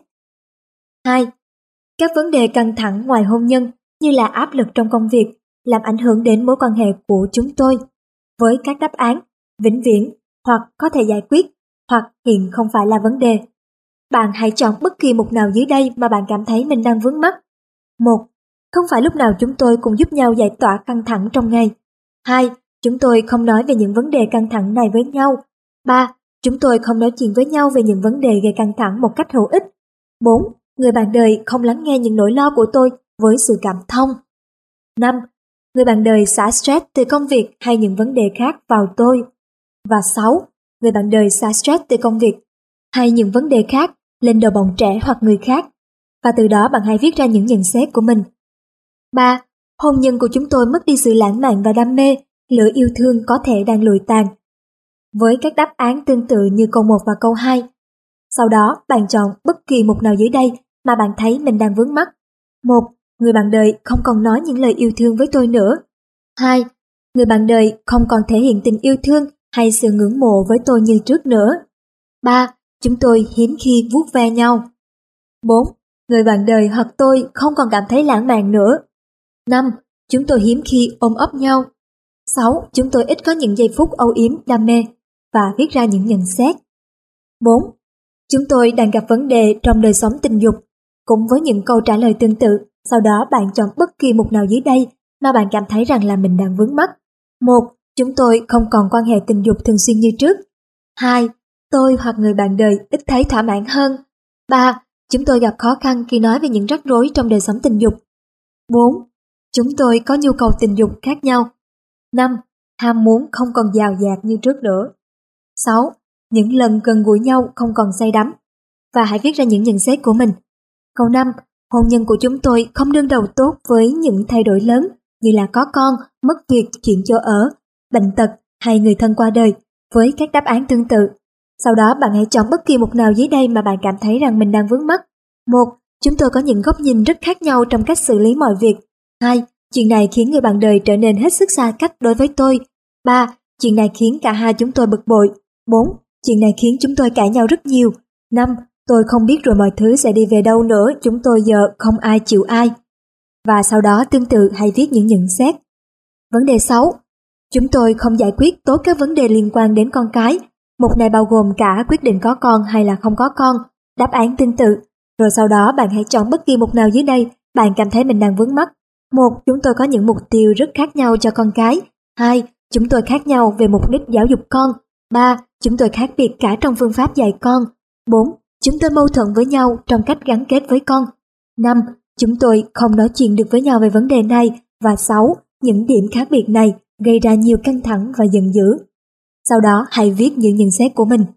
hai. Các vấn đề căng thẳng ngoài hôn nhân như là áp lực trong công việc làm ảnh hưởng đến mối quan hệ của chúng tôi. Với các đáp án vĩnh viễn hoặc có thể giải quyết hoặc hiện không phải là vấn đề. Bạn hãy chọn bất kỳ một nào dưới đây mà bạn cảm thấy mình đang vướng mắc. một. Không phải lúc nào chúng tôi cùng giúp nhau giải tỏa căng thẳng trong ngày. hai. Chúng tôi không nói về những vấn đề căng thẳng này với nhau. ba. Chúng tôi không nói chuyện với nhau về những vấn đề gây căng thẳng một cách hữu ích. bốn. Người bạn đời không lắng nghe những nỗi lo của tôi với sự cảm thông. năm. Người bạn đời xả stress từ công việc hay những vấn đề khác vào tôi. Và sáu. Người bạn đời xả stress từ công việc hay những vấn đề khác lên đầu bọn trẻ hoặc người khác. Và từ đó bạn hãy viết ra những nhận xét của mình. ba. Hôn nhân của chúng tôi mất đi sự lãng mạn và đam mê, lửa yêu thương có thể đang lụi tàn. Với các đáp án tương tự như câu một và câu hai. Sau đó bạn chọn bất kỳ một nào dưới đây mà bạn thấy mình đang vướng mắc. một. Người bạn đời không còn nói những lời yêu thương với tôi nữa. hai. Người bạn đời không còn thể hiện tình yêu thương hay sự ngưỡng mộ với tôi như trước nữa. ba. Chúng tôi hiếm khi vuốt ve nhau. bốn. Người bạn đời hoặc tôi không còn cảm thấy lãng mạn nữa. năm. Chúng tôi hiếm khi ôm ấp nhau. sáu. Chúng tôi ít có những giây phút âu yếm đam mê. Và viết ra những nhận xét. bốn. Chúng tôi đang gặp vấn đề trong đời sống tình dục. Cũng với những câu trả lời tương tự, sau đó bạn chọn bất kỳ một nào dưới đây mà bạn cảm thấy rằng là mình đang vướng mắc. một. Chúng tôi không còn quan hệ tình dục thường xuyên như trước. hai. Tôi hoặc người bạn đời ít thấy thỏa mãn hơn. ba. Chúng tôi gặp khó khăn khi nói về những rắc rối trong đời sống tình dục. bốn. Chúng tôi có nhu cầu tình dục khác nhau. năm. Ham muốn không còn dào dạt như trước nữa. sáu. Những lần gần gũi nhau không còn say đắm. Và hãy viết ra những nhận xét của mình. Câu năm. Hôn nhân của chúng tôi không đương đầu tốt với những thay đổi lớn như là có con, mất việc, chuyển chỗ ở, bệnh tật hay người thân qua đời với các đáp án tương tự. Sau đó bạn hãy chọn bất kỳ một nào dưới đây mà bạn cảm thấy rằng mình đang vướng mắc. một. Chúng tôi có những góc nhìn rất khác nhau trong cách xử lý mọi việc. hai. Chuyện này khiến người bạn đời trở nên hết sức xa cách đối với tôi. ba. Chuyện này khiến cả hai chúng tôi bực bội. bốn. Chuyện này khiến chúng tôi cãi nhau rất nhiều. năm. Tôi không biết rồi mọi thứ sẽ đi về đâu nữa, chúng tôi giờ không ai chịu ai. Và sau đó tương tự hãy viết những nhận xét. Vấn đề sáu. Chúng tôi không giải quyết tốt các vấn đề liên quan đến con cái. Một này bao gồm cả quyết định có con hay là không có con, đáp án tương tự. Rồi sau đó bạn hãy chọn bất kỳ một nào dưới đây bạn cảm thấy mình đang vướng mắc. một. Chúng tôi có những mục tiêu rất khác nhau cho con cái. hai. Chúng tôi khác nhau về mục đích giáo dục con. ba. Chúng tôi khác biệt cả trong phương pháp dạy con. bốn. Chúng tôi mâu thuẫn với nhau trong cách gắn kết với con. năm. Chúng tôi không nói chuyện được với nhau về vấn đề này. Và sáu. Những điểm khác biệt này gây ra nhiều căng thẳng và giận dữ. Sau đó hãy viết những nhận xét của mình.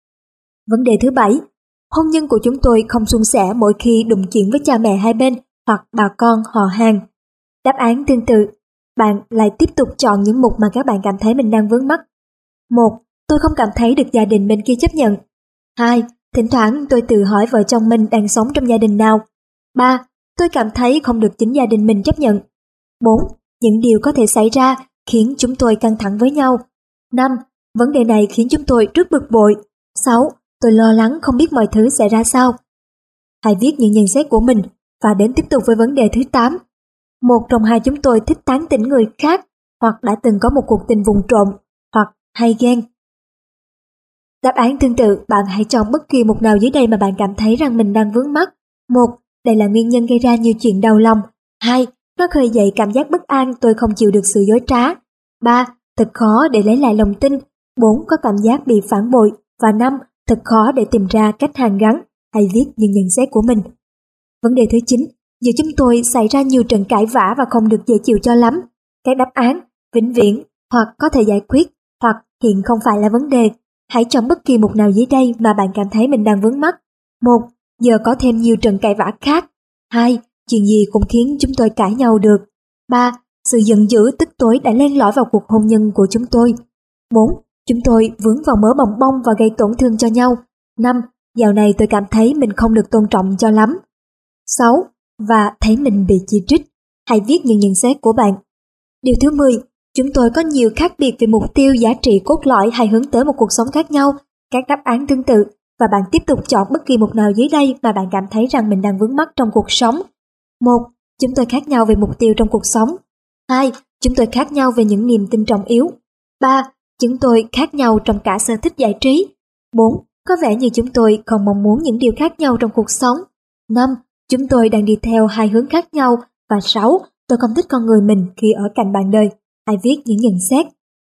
Vấn đề thứ bảy. Hôn nhân của chúng tôi không suôn sẻ mỗi khi đụng chuyện với cha mẹ hai bên hoặc bà con họ hàng. Đáp án tương tự. Bạn lại tiếp tục chọn những mục mà các bạn cảm thấy mình đang vướng mắc. một. Tôi không cảm thấy được gia đình bên kia chấp nhận. hai. Thỉnh thoảng tôi tự hỏi vợ chồng mình đang sống trong gia đình nào. ba. Tôi cảm thấy không được chính gia đình mình chấp nhận. bốn. Những điều có thể xảy ra khiến chúng tôi căng thẳng với nhau. năm. Vấn đề này khiến chúng tôi rất bực bội. sáu. Tôi lo lắng không biết mọi thứ sẽ ra sao. Hãy viết những nhận xét của mình và đến tiếp tục với vấn đề thứ tám. Một trong hai chúng tôi thích tán tỉnh người khác hoặc đã từng có một cuộc tình vụng trộm hoặc hay ghen. Đáp án tương tự, bạn hãy chọn bất kỳ một nào dưới đây mà bạn cảm thấy rằng mình đang vướng mắc. một. Đây là nguyên nhân gây ra nhiều chuyện đau lòng. hai. Nó khơi dậy cảm giác bất an, tôi không chịu được sự dối trá. ba. Thật khó để lấy lại lòng tin. bốn. Có cảm giác bị phản bội. Và năm. Thật khó để tìm ra cách hàn gắn. Hãy viết những nhận xét của mình. Vấn đề thứ chín. Giữa chúng tôi xảy ra nhiều trận cãi vã và không được dễ chịu cho lắm. Các đáp án vĩnh viễn hoặc có thể giải quyết hoặc hiện không phải là vấn đề. Hãy chọn bất kỳ một nào dưới đây mà bạn cảm thấy mình đang vướng mắc. một. Giờ có thêm nhiều trận cãi vã khác. hai. Chuyện gì cũng khiến chúng tôi cãi nhau được. ba. Sự giận dữ tức tối đã len lỏi vào cuộc hôn nhân của chúng tôi. bốn. Chúng tôi vướng vào mớ bồng bông và gây tổn thương cho nhau. năm. Dạo này tôi cảm thấy mình không được tôn trọng cho lắm. sáu. Và thấy mình bị chỉ trích. Hãy viết những nhận xét của bạn. Điều thứ mười, chúng tôi có nhiều khác biệt về mục tiêu, giá trị cốt lõi hay hướng tới một cuộc sống khác nhau. Các đáp án tương tự và bạn tiếp tục chọn bất kỳ một nào dưới đây mà bạn cảm thấy rằng mình đang vướng mắc trong cuộc sống. một. Chúng tôi khác nhau về mục tiêu trong cuộc sống. hai. Chúng tôi khác nhau về những niềm tin trọng yếu. ba. Chúng tôi khác nhau trong cả sở thích giải trí. bốn. Có vẻ như chúng tôi không mong muốn những điều khác nhau trong cuộc sống. năm. Chúng tôi đang đi theo hai hướng khác nhau. Và sáu. Tôi không thích con người mình khi ở cạnh bạn đời. Hãy viết những nhận xét.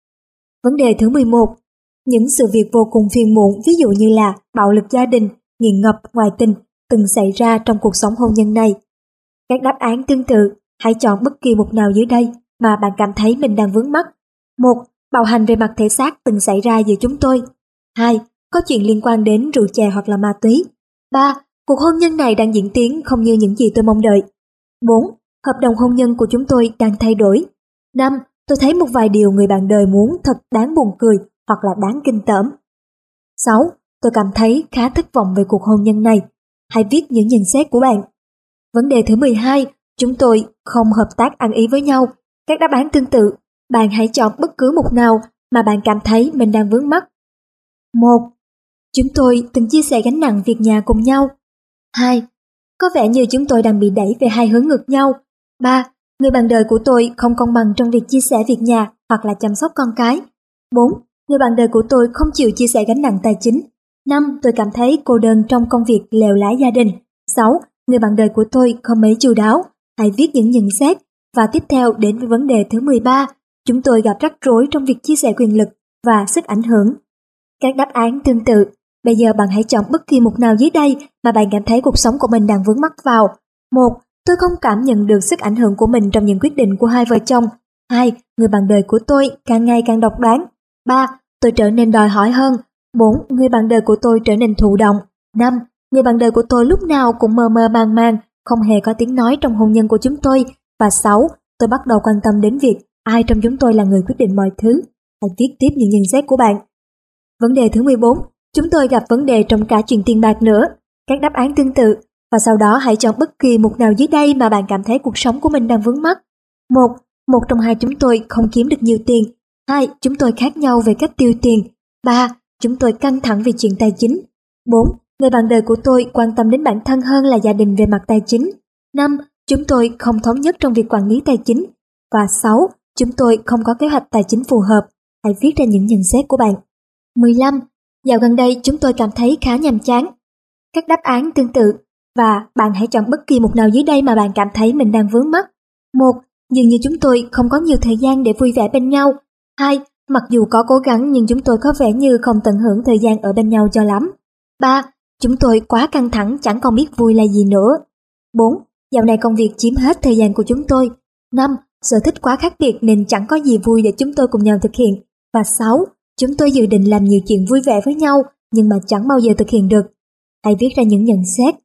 Vấn đề thứ mười một. Những sự việc vô cùng phiền muộn, ví dụ như là bạo lực gia đình, nghiện ngập, ngoại tình, từng xảy ra trong cuộc sống hôn nhân này. Các đáp án tương tự, hãy chọn bất kỳ một nào dưới đây mà bạn cảm thấy mình đang vướng mắc. một. Bạo hành về mặt thể xác từng xảy ra giữa chúng tôi. hai. Có chuyện liên quan đến rượu chè hoặc là ma túy. ba. Cuộc hôn nhân này đang diễn tiến không như những gì tôi mong đợi. bốn. Hợp đồng hôn nhân của chúng tôi đang thay đổi. năm. Tôi thấy một vài điều người bạn đời muốn thật đáng buồn cười hoặc là đáng kinh tởm. sáu. Tôi cảm thấy khá thất vọng về cuộc hôn nhân này. Hãy viết những nhận xét của bạn. Vấn đề thứ mười hai. Chúng tôi không hợp tác ăn ý với nhau. Các đáp án tương tự, bạn hãy chọn bất cứ một nào mà bạn cảm thấy mình đang vướng mắc. một. Chúng tôi từng chia sẻ gánh nặng việc nhà cùng nhau. hai. Có vẻ như chúng tôi đang bị đẩy về hai hướng ngược nhau. ba. Người bạn đời của tôi không công bằng trong việc chia sẻ việc nhà hoặc là chăm sóc con cái. bốn. Người bạn đời của tôi không chịu chia sẻ gánh nặng tài chính. năm. Tôi cảm thấy cô đơn trong công việc lèo lái gia đình. sáu. Người bạn đời của tôi không mấy chu đáo. Hãy viết những nhận xét. Và tiếp theo đến với vấn đề thứ mười ba. Chúng tôi gặp rắc rối trong việc chia sẻ quyền lực và sức ảnh hưởng. Các đáp án tương tự. Bây giờ bạn hãy chọn bất kỳ một nào dưới đây mà bạn cảm thấy cuộc sống của mình đang vướng mắc vào. một. Tôi không cảm nhận được sức ảnh hưởng của mình trong những quyết định của hai vợ chồng. hai. Người bạn đời của tôi càng ngày càng độc đoán. ba. Tôi trở nên đòi hỏi hơn. bốn. Người bạn đời của tôi trở nên thụ động. năm. Người bạn đời của tôi lúc nào cũng mơ mơ màng màng, không hề có tiếng nói trong hôn nhân của chúng tôi. Và sáu. Tôi bắt đầu quan tâm đến việc ai trong chúng tôi là người quyết định mọi thứ. Hãy viết tiếp những nhận xét của bạn. Vấn đề thứ mười bốn. Chúng tôi gặp vấn đề trong cả chuyện tiền bạc nữa. Các đáp án tương tự. Và sau đó hãy chọn bất kỳ một nào dưới đây mà bạn cảm thấy cuộc sống của mình đang vướng mắc. một. Một trong hai chúng tôi không kiếm được nhiều tiền. hai. Chúng tôi khác nhau về cách tiêu tiền. ba. Chúng tôi căng thẳng về chuyện tài chính. bốn. Người bạn đời của tôi quan tâm đến bản thân hơn là gia đình về mặt tài chính. năm. Chúng tôi không thống nhất trong việc quản lý tài chính. Và sáu. Chúng tôi không có kế hoạch tài chính phù hợp. Hãy viết ra những nhận xét của bạn. mười lăm. Dạo gần đây chúng tôi cảm thấy khá nhàm chán. Các đáp án tương tự. Và bạn hãy chọn bất kỳ một nào dưới đây mà bạn cảm thấy mình đang vướng mắc. một. Dường như chúng tôi không có nhiều thời gian để vui vẻ bên nhau. hai. Mặc dù có cố gắng nhưng chúng tôi có vẻ như không tận hưởng thời gian ở bên nhau cho lắm. ba. Chúng tôi quá căng thẳng chẳng còn biết vui là gì nữa. bốn. Dạo này công việc chiếm hết thời gian của chúng tôi. năm. Sở thích quá khác biệt nên chẳng có gì vui để chúng tôi cùng nhau thực hiện. Và sáu. Chúng tôi dự định làm nhiều chuyện vui vẻ với nhau nhưng mà chẳng bao giờ thực hiện được. Hãy viết ra những nhận xét.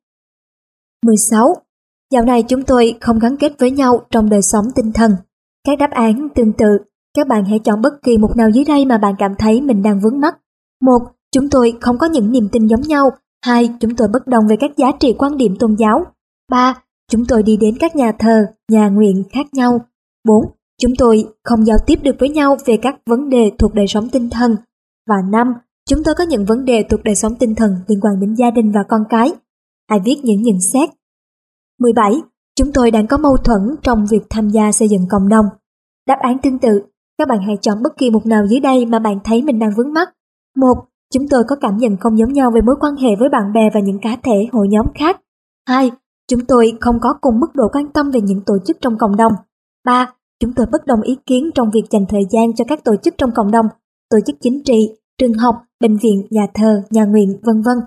mười sáu. Dạo này chúng tôi không gắn kết với nhau trong đời sống tinh thần. Các đáp án tương tự. Các bạn hãy chọn bất kỳ một nào dưới đây mà bạn cảm thấy mình đang vướng mắc. một. Chúng tôi không có những niềm tin giống nhau. hai. Chúng tôi bất đồng về các giá trị quan điểm tôn giáo. ba. Chúng tôi đi đến các nhà thờ, nhà nguyện khác nhau. bốn. Chúng tôi không giao tiếp được với nhau về các vấn đề thuộc đời sống tinh thần. Và năm. Chúng tôi có những vấn đề thuộc đời sống tinh thần liên quan đến gia đình và con cái. Hãy viết những nhận xét. mười bảy. Chúng tôi đang có mâu thuẫn trong việc tham gia xây dựng cộng đồng. Đáp án tương tự. Các bạn hãy chọn bất kỳ một nào dưới đây mà bạn thấy mình đang vướng mắc. một. Chúng tôi có cảm nhận không giống nhau về mối quan hệ với bạn bè và những cá thể hội nhóm khác. hai. Chúng tôi không có cùng mức độ quan tâm về những tổ chức trong cộng đồng. ba. Chúng tôi bất đồng ý kiến trong việc dành thời gian cho các tổ chức trong cộng đồng, tổ chức chính trị, trường học, bệnh viện, nhà thờ, nhà nguyện, vân vân.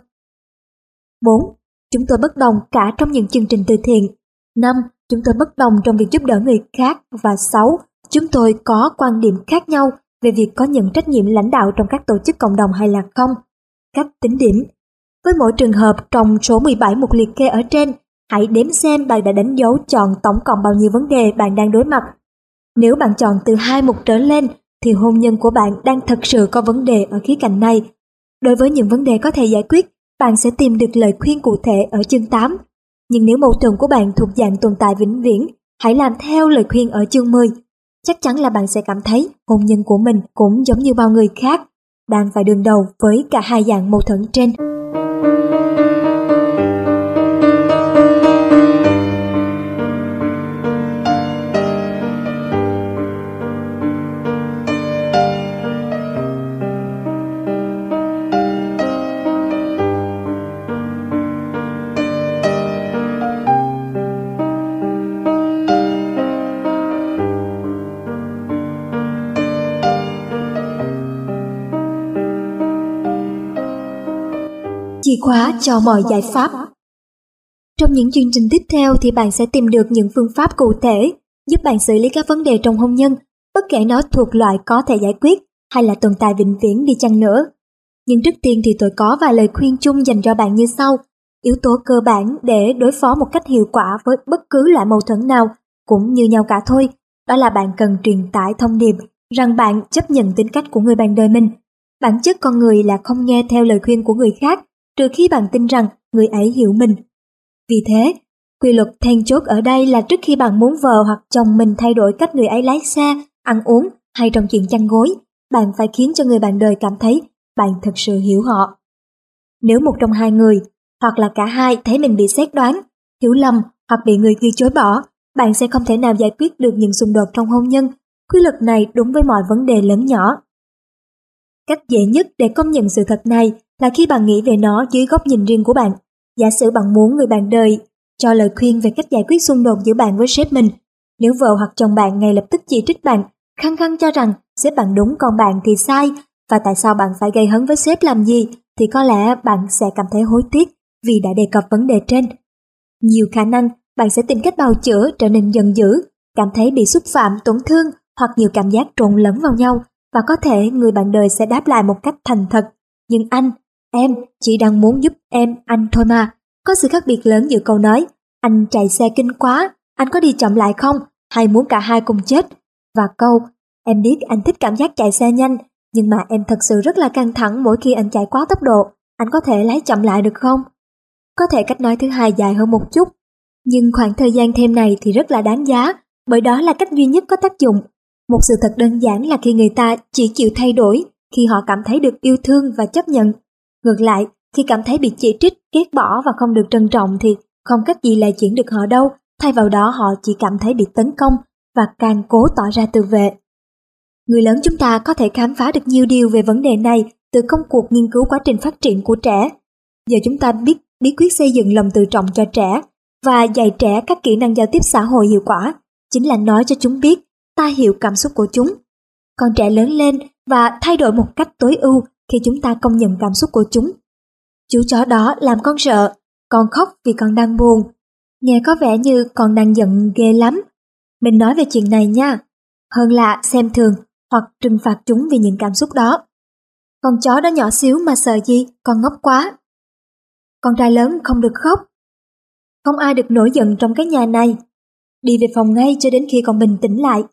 bốn. Chúng tôi bất đồng cả trong những chương trình từ thiện. năm. Chúng tôi bất đồng trong việc giúp đỡ người khác. Và sáu. Chúng tôi có quan điểm khác nhau về việc có nhận trách nhiệm lãnh đạo trong các tổ chức cộng đồng hay là không. Cách tính điểm. Với mỗi trường hợp trong số mười bảy mục liệt kê ở trên, hãy đếm xem bạn đã đánh dấu chọn tổng cộng bao nhiêu vấn đề bạn đang đối mặt. Nếu bạn chọn từ hai mục trở lên, thì hôn nhân của bạn đang thật sự có vấn đề ở khía cạnh này. Đối với những vấn đề có thể giải quyết, bạn sẽ tìm được lời khuyên cụ thể ở chương tám. Nhưng nếu mâu thuẫn của bạn thuộc dạng tồn tại vĩnh viễn, hãy làm theo lời khuyên ở chương mười. chắc chắn là bạn sẽ cảm thấy hôn nhân của mình cũng giống như bao người khác, đang phải đương đầu với cả hai dạng mâu thuẫn trên. Chìa khóa cho mọi giải pháp. Trong những chương trình tiếp theo thì bạn sẽ tìm được những phương pháp cụ thể giúp bạn xử lý các vấn đề trong hôn nhân, bất kể nó thuộc loại có thể giải quyết hay là tồn tại vĩnh viễn đi chăng nữa. Nhưng trước tiên thì tôi có vài lời khuyên chung dành cho bạn như sau. Yếu tố cơ bản để đối phó một cách hiệu quả với bất cứ loại mâu thuẫn nào cũng như nhau cả thôi, đó là bạn cần truyền tải thông điệp rằng bạn chấp nhận tính cách của người bạn đời mình. Bản chất con người là không nghe theo lời khuyên của người khác, trừ khi bạn tin rằng người ấy hiểu mình. Vì thế, quy luật then chốt ở đây là trước khi bạn muốn vợ hoặc chồng mình thay đổi cách người ấy lái xe, ăn uống hay trong chuyện chăn gối, bạn phải khiến cho người bạn đời cảm thấy bạn thực sự hiểu họ. Nếu một trong hai người, hoặc là cả hai thấy mình bị xét đoán, hiểu lầm hoặc bị người kia chối bỏ, bạn sẽ không thể nào giải quyết được những xung đột trong hôn nhân. Quy luật này đúng với mọi vấn đề lớn nhỏ. Cách dễ nhất để công nhận sự thật này là khi bạn nghĩ về nó dưới góc nhìn riêng của bạn. Giả sử bạn muốn người bạn đời cho lời khuyên về cách giải quyết xung đột giữa bạn với sếp mình. Nếu vợ hoặc chồng bạn ngay lập tức chỉ trích bạn, khăng khăng cho rằng sếp bạn đúng còn bạn thì sai, và tại sao bạn phải gây hấn với sếp làm gì, thì có lẽ bạn sẽ cảm thấy hối tiếc vì đã đề cập vấn đề trên. Nhiều khả năng bạn sẽ tìm cách bào chữa, trở nên giận dữ, cảm thấy bị xúc phạm, tổn thương hoặc nhiều cảm giác trộn lẫn vào nhau, và có thể người bạn đời sẽ đáp lại một cách thành thật. Nhưng anh, em chỉ đang muốn giúp em anh thôi mà. Có sự khác biệt lớn giữa câu nói anh chạy xe kinh quá, anh có đi chậm lại không, hay muốn cả hai cùng chết, và câu em biết anh thích cảm giác chạy xe nhanh, nhưng mà em thật sự rất là căng thẳng mỗi khi anh chạy quá tốc độ, anh có thể lái chậm lại được không? Có thể cách nói thứ hai dài hơn một chút, nhưng khoảng thời gian thêm này thì rất là đáng giá, bởi đó là cách duy nhất có tác dụng. Một sự thật đơn giản là khi người ta chỉ chịu thay đổi khi họ cảm thấy được yêu thương và chấp nhận. Ngược lại, khi cảm thấy bị chỉ trích, ghét bỏ và không được trân trọng thì không cách gì lại chuyển được họ đâu, thay vào đó họ chỉ cảm thấy bị tấn công và càng cố tỏ ra tự vệ. Người lớn chúng ta có thể khám phá được nhiều điều về vấn đề này từ công cuộc nghiên cứu quá trình phát triển của trẻ. Giờ chúng ta biết bí quyết xây dựng lòng tự trọng cho trẻ và dạy trẻ các kỹ năng giao tiếp xã hội hiệu quả, chính là nói cho chúng biết ta hiểu cảm xúc của chúng. Con trẻ lớn lên và thay đổi một cách tối ưu khi chúng ta công nhận cảm xúc của chúng. Chú chó đó làm con sợ, con khóc vì con đang buồn. Nghe có vẻ như con đang giận ghê lắm. Mình nói về chuyện này nha, hơn là xem thường hoặc trừng phạt chúng vì những cảm xúc đó. Con chó đó nhỏ xíu mà sợ gì, con ngốc quá. Con trai lớn không được khóc. Không ai được nổi giận trong cái nhà này. Đi về phòng ngay cho đến khi con bình tĩnh lại.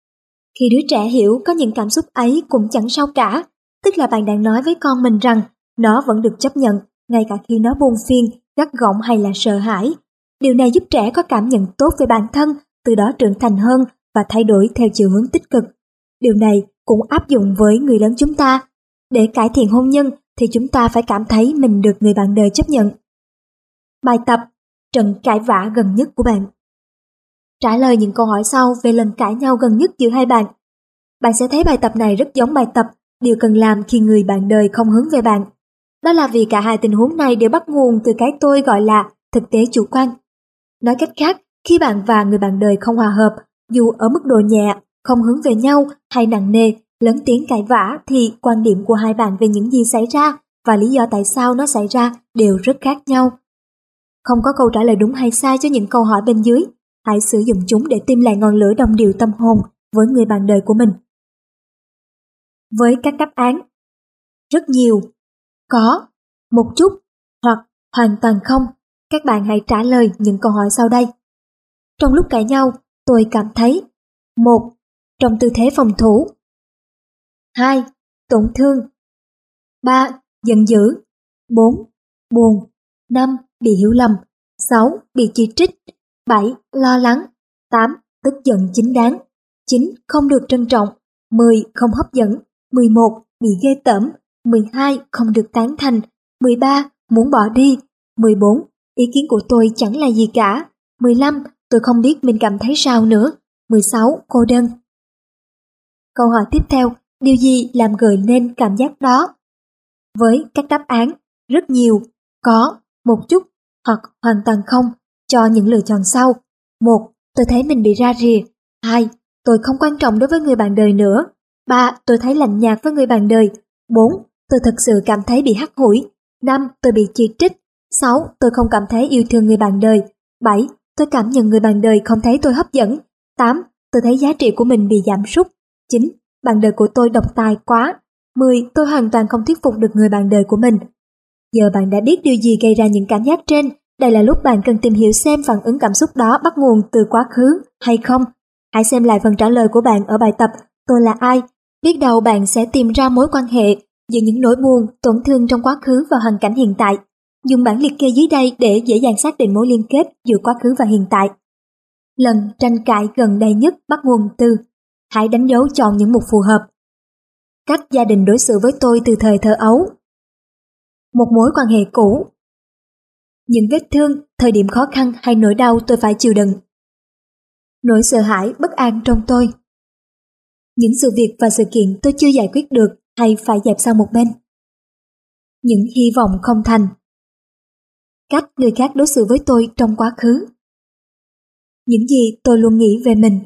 Khi đứa trẻ hiểu có những cảm xúc ấy cũng chẳng sao cả, tức là bạn đang nói với con mình rằng nó vẫn được chấp nhận, ngay cả khi nó buồn phiền, gắt gỏng hay là sợ hãi. Điều này giúp trẻ có cảm nhận tốt về bản thân, từ đó trưởng thành hơn và thay đổi theo chiều hướng tích cực. Điều này cũng áp dụng với người lớn chúng ta. Để cải thiện hôn nhân thì chúng ta phải cảm thấy mình được người bạn đời chấp nhận. Bài tập: trận cãi vã gần nhất của bạn. Trả lời những câu hỏi sau về lần cãi nhau gần nhất giữa hai bạn. Bạn sẽ thấy bài tập này rất giống bài tập điều cần làm khi người bạn đời không hướng về bạn. Đó là vì cả hai tình huống này đều bắt nguồn từ cái tôi gọi là thực tế chủ quan. Nói cách khác, khi bạn và người bạn đời không hòa hợp, dù ở mức độ nhẹ, không hướng về nhau hay nặng nề, lớn tiếng cãi vã, thì quan điểm của hai bạn về những gì xảy ra và lý do tại sao nó xảy ra đều rất khác nhau. Không có câu trả lời đúng hay sai cho những câu hỏi bên dưới. Hãy sử dụng chúng để tìm lại ngọn lửa đồng điệu tâm hồn với người bạn đời của mình. Với các đáp án: rất nhiều, có, một chút hoặc hoàn toàn không, các bạn hãy trả lời những câu hỏi sau đây. Trong lúc cãi nhau, tôi cảm thấy: một. Trong tư thế phòng thủ. hai. Tổn thương. ba. Giận dữ. bốn. Buồn. năm. Bị hiểu lầm. sáu. Bị chỉ trích. bảy. Lo lắng. tám. Tức giận chính đáng. chín. Không được trân trọng. mười. Không hấp dẫn. mười một. Bị ghê tởm. mười hai. Không được tán thành. mười ba. Muốn bỏ đi. mười bốn. Ý kiến của tôi chẳng là gì cả. mười lăm. Tôi không biết mình cảm thấy sao nữa. mười sáu. Cô đơn. Câu hỏi tiếp theo, điều gì làm gợi nên cảm giác đó? Với các đáp án, rất nhiều, có, một chút, hoặc hoàn toàn không, cho những lựa chọn sau. một. Tôi thấy mình bị ra rìa. hai. Tôi không quan trọng đối với người bạn đời nữa. ba. Tôi thấy lạnh nhạt với người bạn đời. bốn. Tôi thực sự cảm thấy bị hắt hủi. năm. Tôi bị chỉ trích. sáu. Tôi không cảm thấy yêu thương người bạn đời. bảy. Tôi cảm nhận người bạn đời không thấy tôi hấp dẫn. tám. Tôi thấy giá trị của mình bị giảm sút. chín. Bạn đời của tôi độc tài quá. mười. Tôi hoàn toàn không thuyết phục được người bạn đời của mình. Giờ bạn đã biết điều gì gây ra những cảm giác trên, đây là lúc bạn cần tìm hiểu xem phản ứng cảm xúc đó bắt nguồn từ quá khứ hay không. Hãy xem lại phần trả lời của bạn ở bài tập Tôi là ai. Biết đâu bạn sẽ tìm ra mối quan hệ giữa những nỗi buồn, tổn thương trong quá khứ và hoàn cảnh hiện tại. Dùng bảng liệt kê dưới đây để dễ dàng xác định mối liên kết giữa quá khứ và hiện tại. Lần tranh cãi gần đây nhất bắt nguồn từ. Hãy đánh dấu chọn những mục phù hợp. Cách gia đình đối xử với tôi từ thời thơ ấu. Một mối quan hệ cũ. Những vết thương, thời điểm khó khăn hay nỗi đau tôi phải chịu đựng. Nỗi sợ hãi, bất an trong tôi. Những sự việc và sự kiện tôi chưa giải quyết được hay phải dẹp sang một bên. Những hy vọng không thành. Cách người khác đối xử với tôi trong quá khứ. Những gì tôi luôn nghĩ về mình.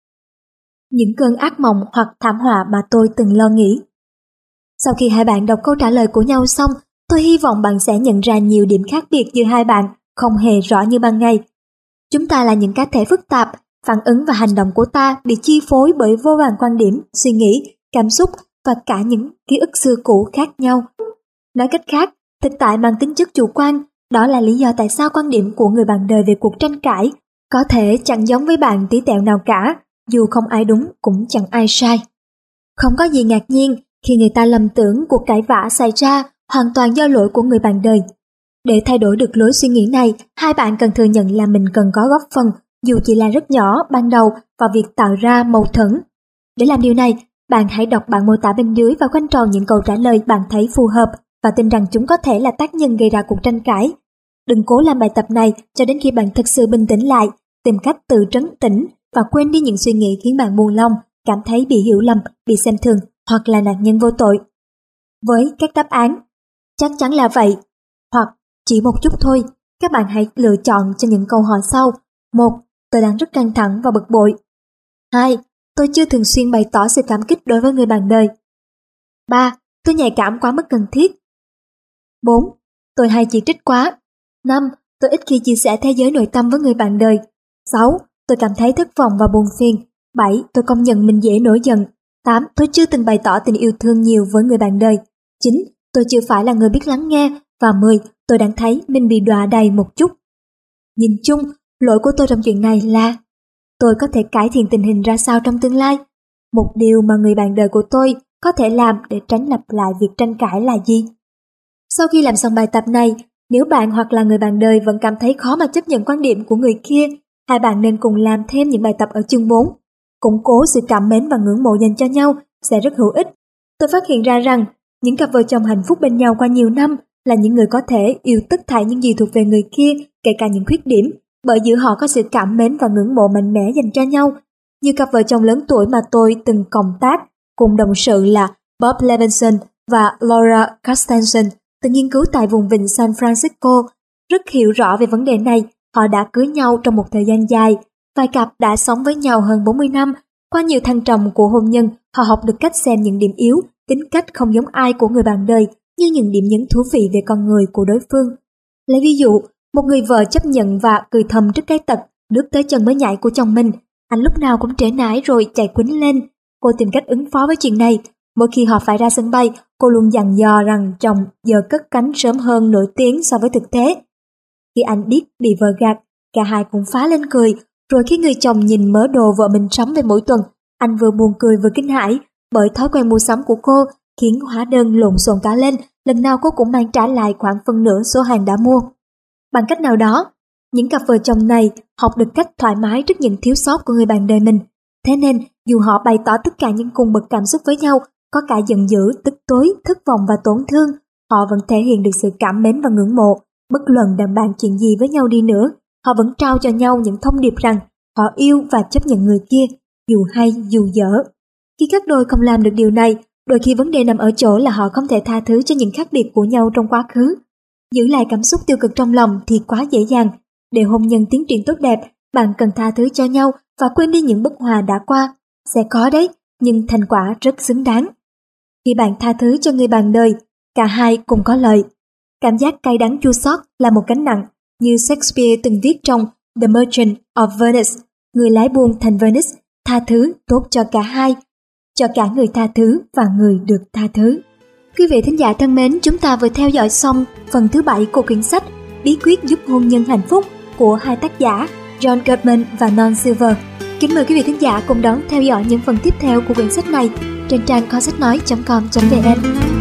Những cơn ác mộng hoặc thảm họa mà tôi từng lo nghĩ. Sau khi hai bạn đọc câu trả lời của nhau xong, tôi hy vọng bạn sẽ nhận ra nhiều điểm khác biệt giữa hai bạn không hề rõ như ban ngày. Chúng ta là những cá thể phức tạp, phản ứng và hành động của ta bị chi phối bởi vô vàn quan điểm, suy nghĩ, cảm xúc và cả những ký ức xưa cũ khác nhau. Nói cách khác, thực tại mang tính chất chủ quan, đó là lý do tại sao quan điểm của người bạn đời về cuộc tranh cãi có thể chẳng giống với bạn tí tẹo nào cả, dù không ai đúng cũng chẳng ai sai. Không có gì ngạc nhiên khi người ta lầm tưởng cuộc cãi vã xảy ra hoàn toàn do lỗi của người bạn đời. Để thay đổi được lối suy nghĩ này, hai bạn cần thừa nhận là mình cần có góp phần, dù chỉ là rất nhỏ ban đầu, vào việc tạo ra mâu thuẫn. Để làm điều này, bạn hãy đọc bản mô tả bên dưới và khoanh tròn những câu trả lời bạn thấy phù hợp và tin rằng chúng có thể là tác nhân gây ra cuộc tranh cãi. Đừng cố làm bài tập này cho đến khi bạn thực sự bình tĩnh lại, tìm cách tự trấn tĩnh và quên đi những suy nghĩ khiến bạn buồn lòng, cảm thấy bị hiểu lầm, bị xem thường hoặc là nạn nhân vô tội. Với các đáp án, chắc chắn là vậy, hoặc chỉ một chút thôi, các bạn hãy lựa chọn cho những câu hỏi sau. một. Tôi đang rất căng thẳng và bực bội. hai. Tôi chưa thường xuyên bày tỏ sự cảm kích đối với người bạn đời. ba. Tôi nhạy cảm quá mức cần thiết. bốn. Tôi hay chỉ trích quá. năm. Tôi ít khi chia sẻ thế giới nội tâm với người bạn đời. sáu. Tôi cảm thấy thất vọng và buồn phiền. bảy. Tôi công nhận mình dễ nổi giận. tám. Tôi chưa từng bày tỏ tình yêu thương nhiều với người bạn đời. chín. Tôi chưa phải là người biết lắng nghe. Và mười. Tôi đang thấy mình bị đọa đầy một chút. Nhìn chung, lỗi của tôi trong chuyện này là tôi có thể cải thiện tình hình ra sao trong tương lai? Một điều mà người bạn đời của tôi có thể làm để tránh lặp lại việc tranh cãi là gì? Sau khi làm xong bài tập này, nếu bạn hoặc là người bạn đời vẫn cảm thấy khó mà chấp nhận quan điểm của người kia, hai bạn nên cùng làm thêm những bài tập ở chương bốn. Củng cố sự cảm mến và ngưỡng mộ dành cho nhau sẽ rất hữu ích. Tôi phát hiện ra rằng những cặp vợ chồng hạnh phúc bên nhau qua nhiều năm là những người có thể yêu tất thảy những gì thuộc về người kia, kể cả những khuyết điểm, bởi giữa họ có sự cảm mến và ngưỡng mộ mạnh mẽ dành cho nhau. Như cặp vợ chồng lớn tuổi mà tôi từng cộng tác cùng đồng sự là Bob Levinson và Laura Carstensen, từng nghiên cứu tại vùng vịnh San Francisco, rất hiểu rõ về vấn đề này. Họ đã cưới nhau trong một thời gian dài, vài cặp đã sống với nhau hơn bốn mươi năm. Qua nhiều thăng trầm của hôn nhân, họ học được cách xem những điểm yếu, tính cách không giống ai của người bạn đời như những điểm nhấn thú vị về con người của đối phương. Lấy ví dụ, một người vợ chấp nhận và cười thầm trước cái tật nước tới chân mới nhảy của chồng mình. Anh lúc nào cũng trễ nải rồi chạy quýnh lên. Cô tìm cách ứng phó với chuyện này. Mỗi khi họ phải ra sân bay, cô luôn dặn dò rằng chồng giờ cất cánh sớm hơn nửa tiếng so với thực tế. Khi anh biết bị vợ gạt, cả hai cũng phá lên cười. Rồi khi người chồng nhìn mớ đồ vợ mình sắm về mỗi tuần, anh vừa buồn cười vừa kinh hãi bởi thói quen mua sắm của cô khiến hóa đơn lộn xộn cả lên. Lần nào cô cũng mang trả lại khoảng phân nửa số hàng đã mua. Bằng cách nào đó, những cặp vợ chồng này học được cách thoải mái trước những thiếu sót của người bạn đời mình. Thế nên, dù họ bày tỏ tất cả những cung bậc cảm xúc với nhau, có cả giận dữ, tức tối, thất vọng và tổn thương, họ vẫn thể hiện được sự cảm mến và ngưỡng mộ. Bất luận đang bàn chuyện gì với nhau đi nữa, họ vẫn trao cho nhau những thông điệp rằng họ yêu và chấp nhận người kia, dù hay dù dở. Khi các đôi không làm được điều này, đôi khi vấn đề nằm ở chỗ là họ không thể tha thứ cho những khác biệt của nhau trong quá khứ. Giữ lại cảm xúc tiêu cực trong lòng thì quá dễ dàng. Để hôn nhân tiến triển tốt đẹp, bạn cần tha thứ cho nhau và quên đi những bất hòa đã qua. Sẽ khó đấy, nhưng thành quả rất xứng đáng. Khi bạn tha thứ cho người bạn đời, cả hai cùng có lợi. Cảm giác cay đắng chua xót là một gánh nặng, như Shakespeare từng viết trong The Merchant of Venice, người lái buôn thành Venice, tha thứ tốt cho cả hai, cho cả người tha thứ và người được tha thứ. Quý vị thính giả thân mến, chúng ta vừa theo dõi xong phần thứ bảy của quyển sách Bí quyết giúp hôn nhân hạnh phúc của hai tác giả John Gottman và Non Silver. Kính mời quý vị thính giả cùng đón theo dõi những phần tiếp theo của quyển sách này trên trang kho sách nói chấm com chấm vn.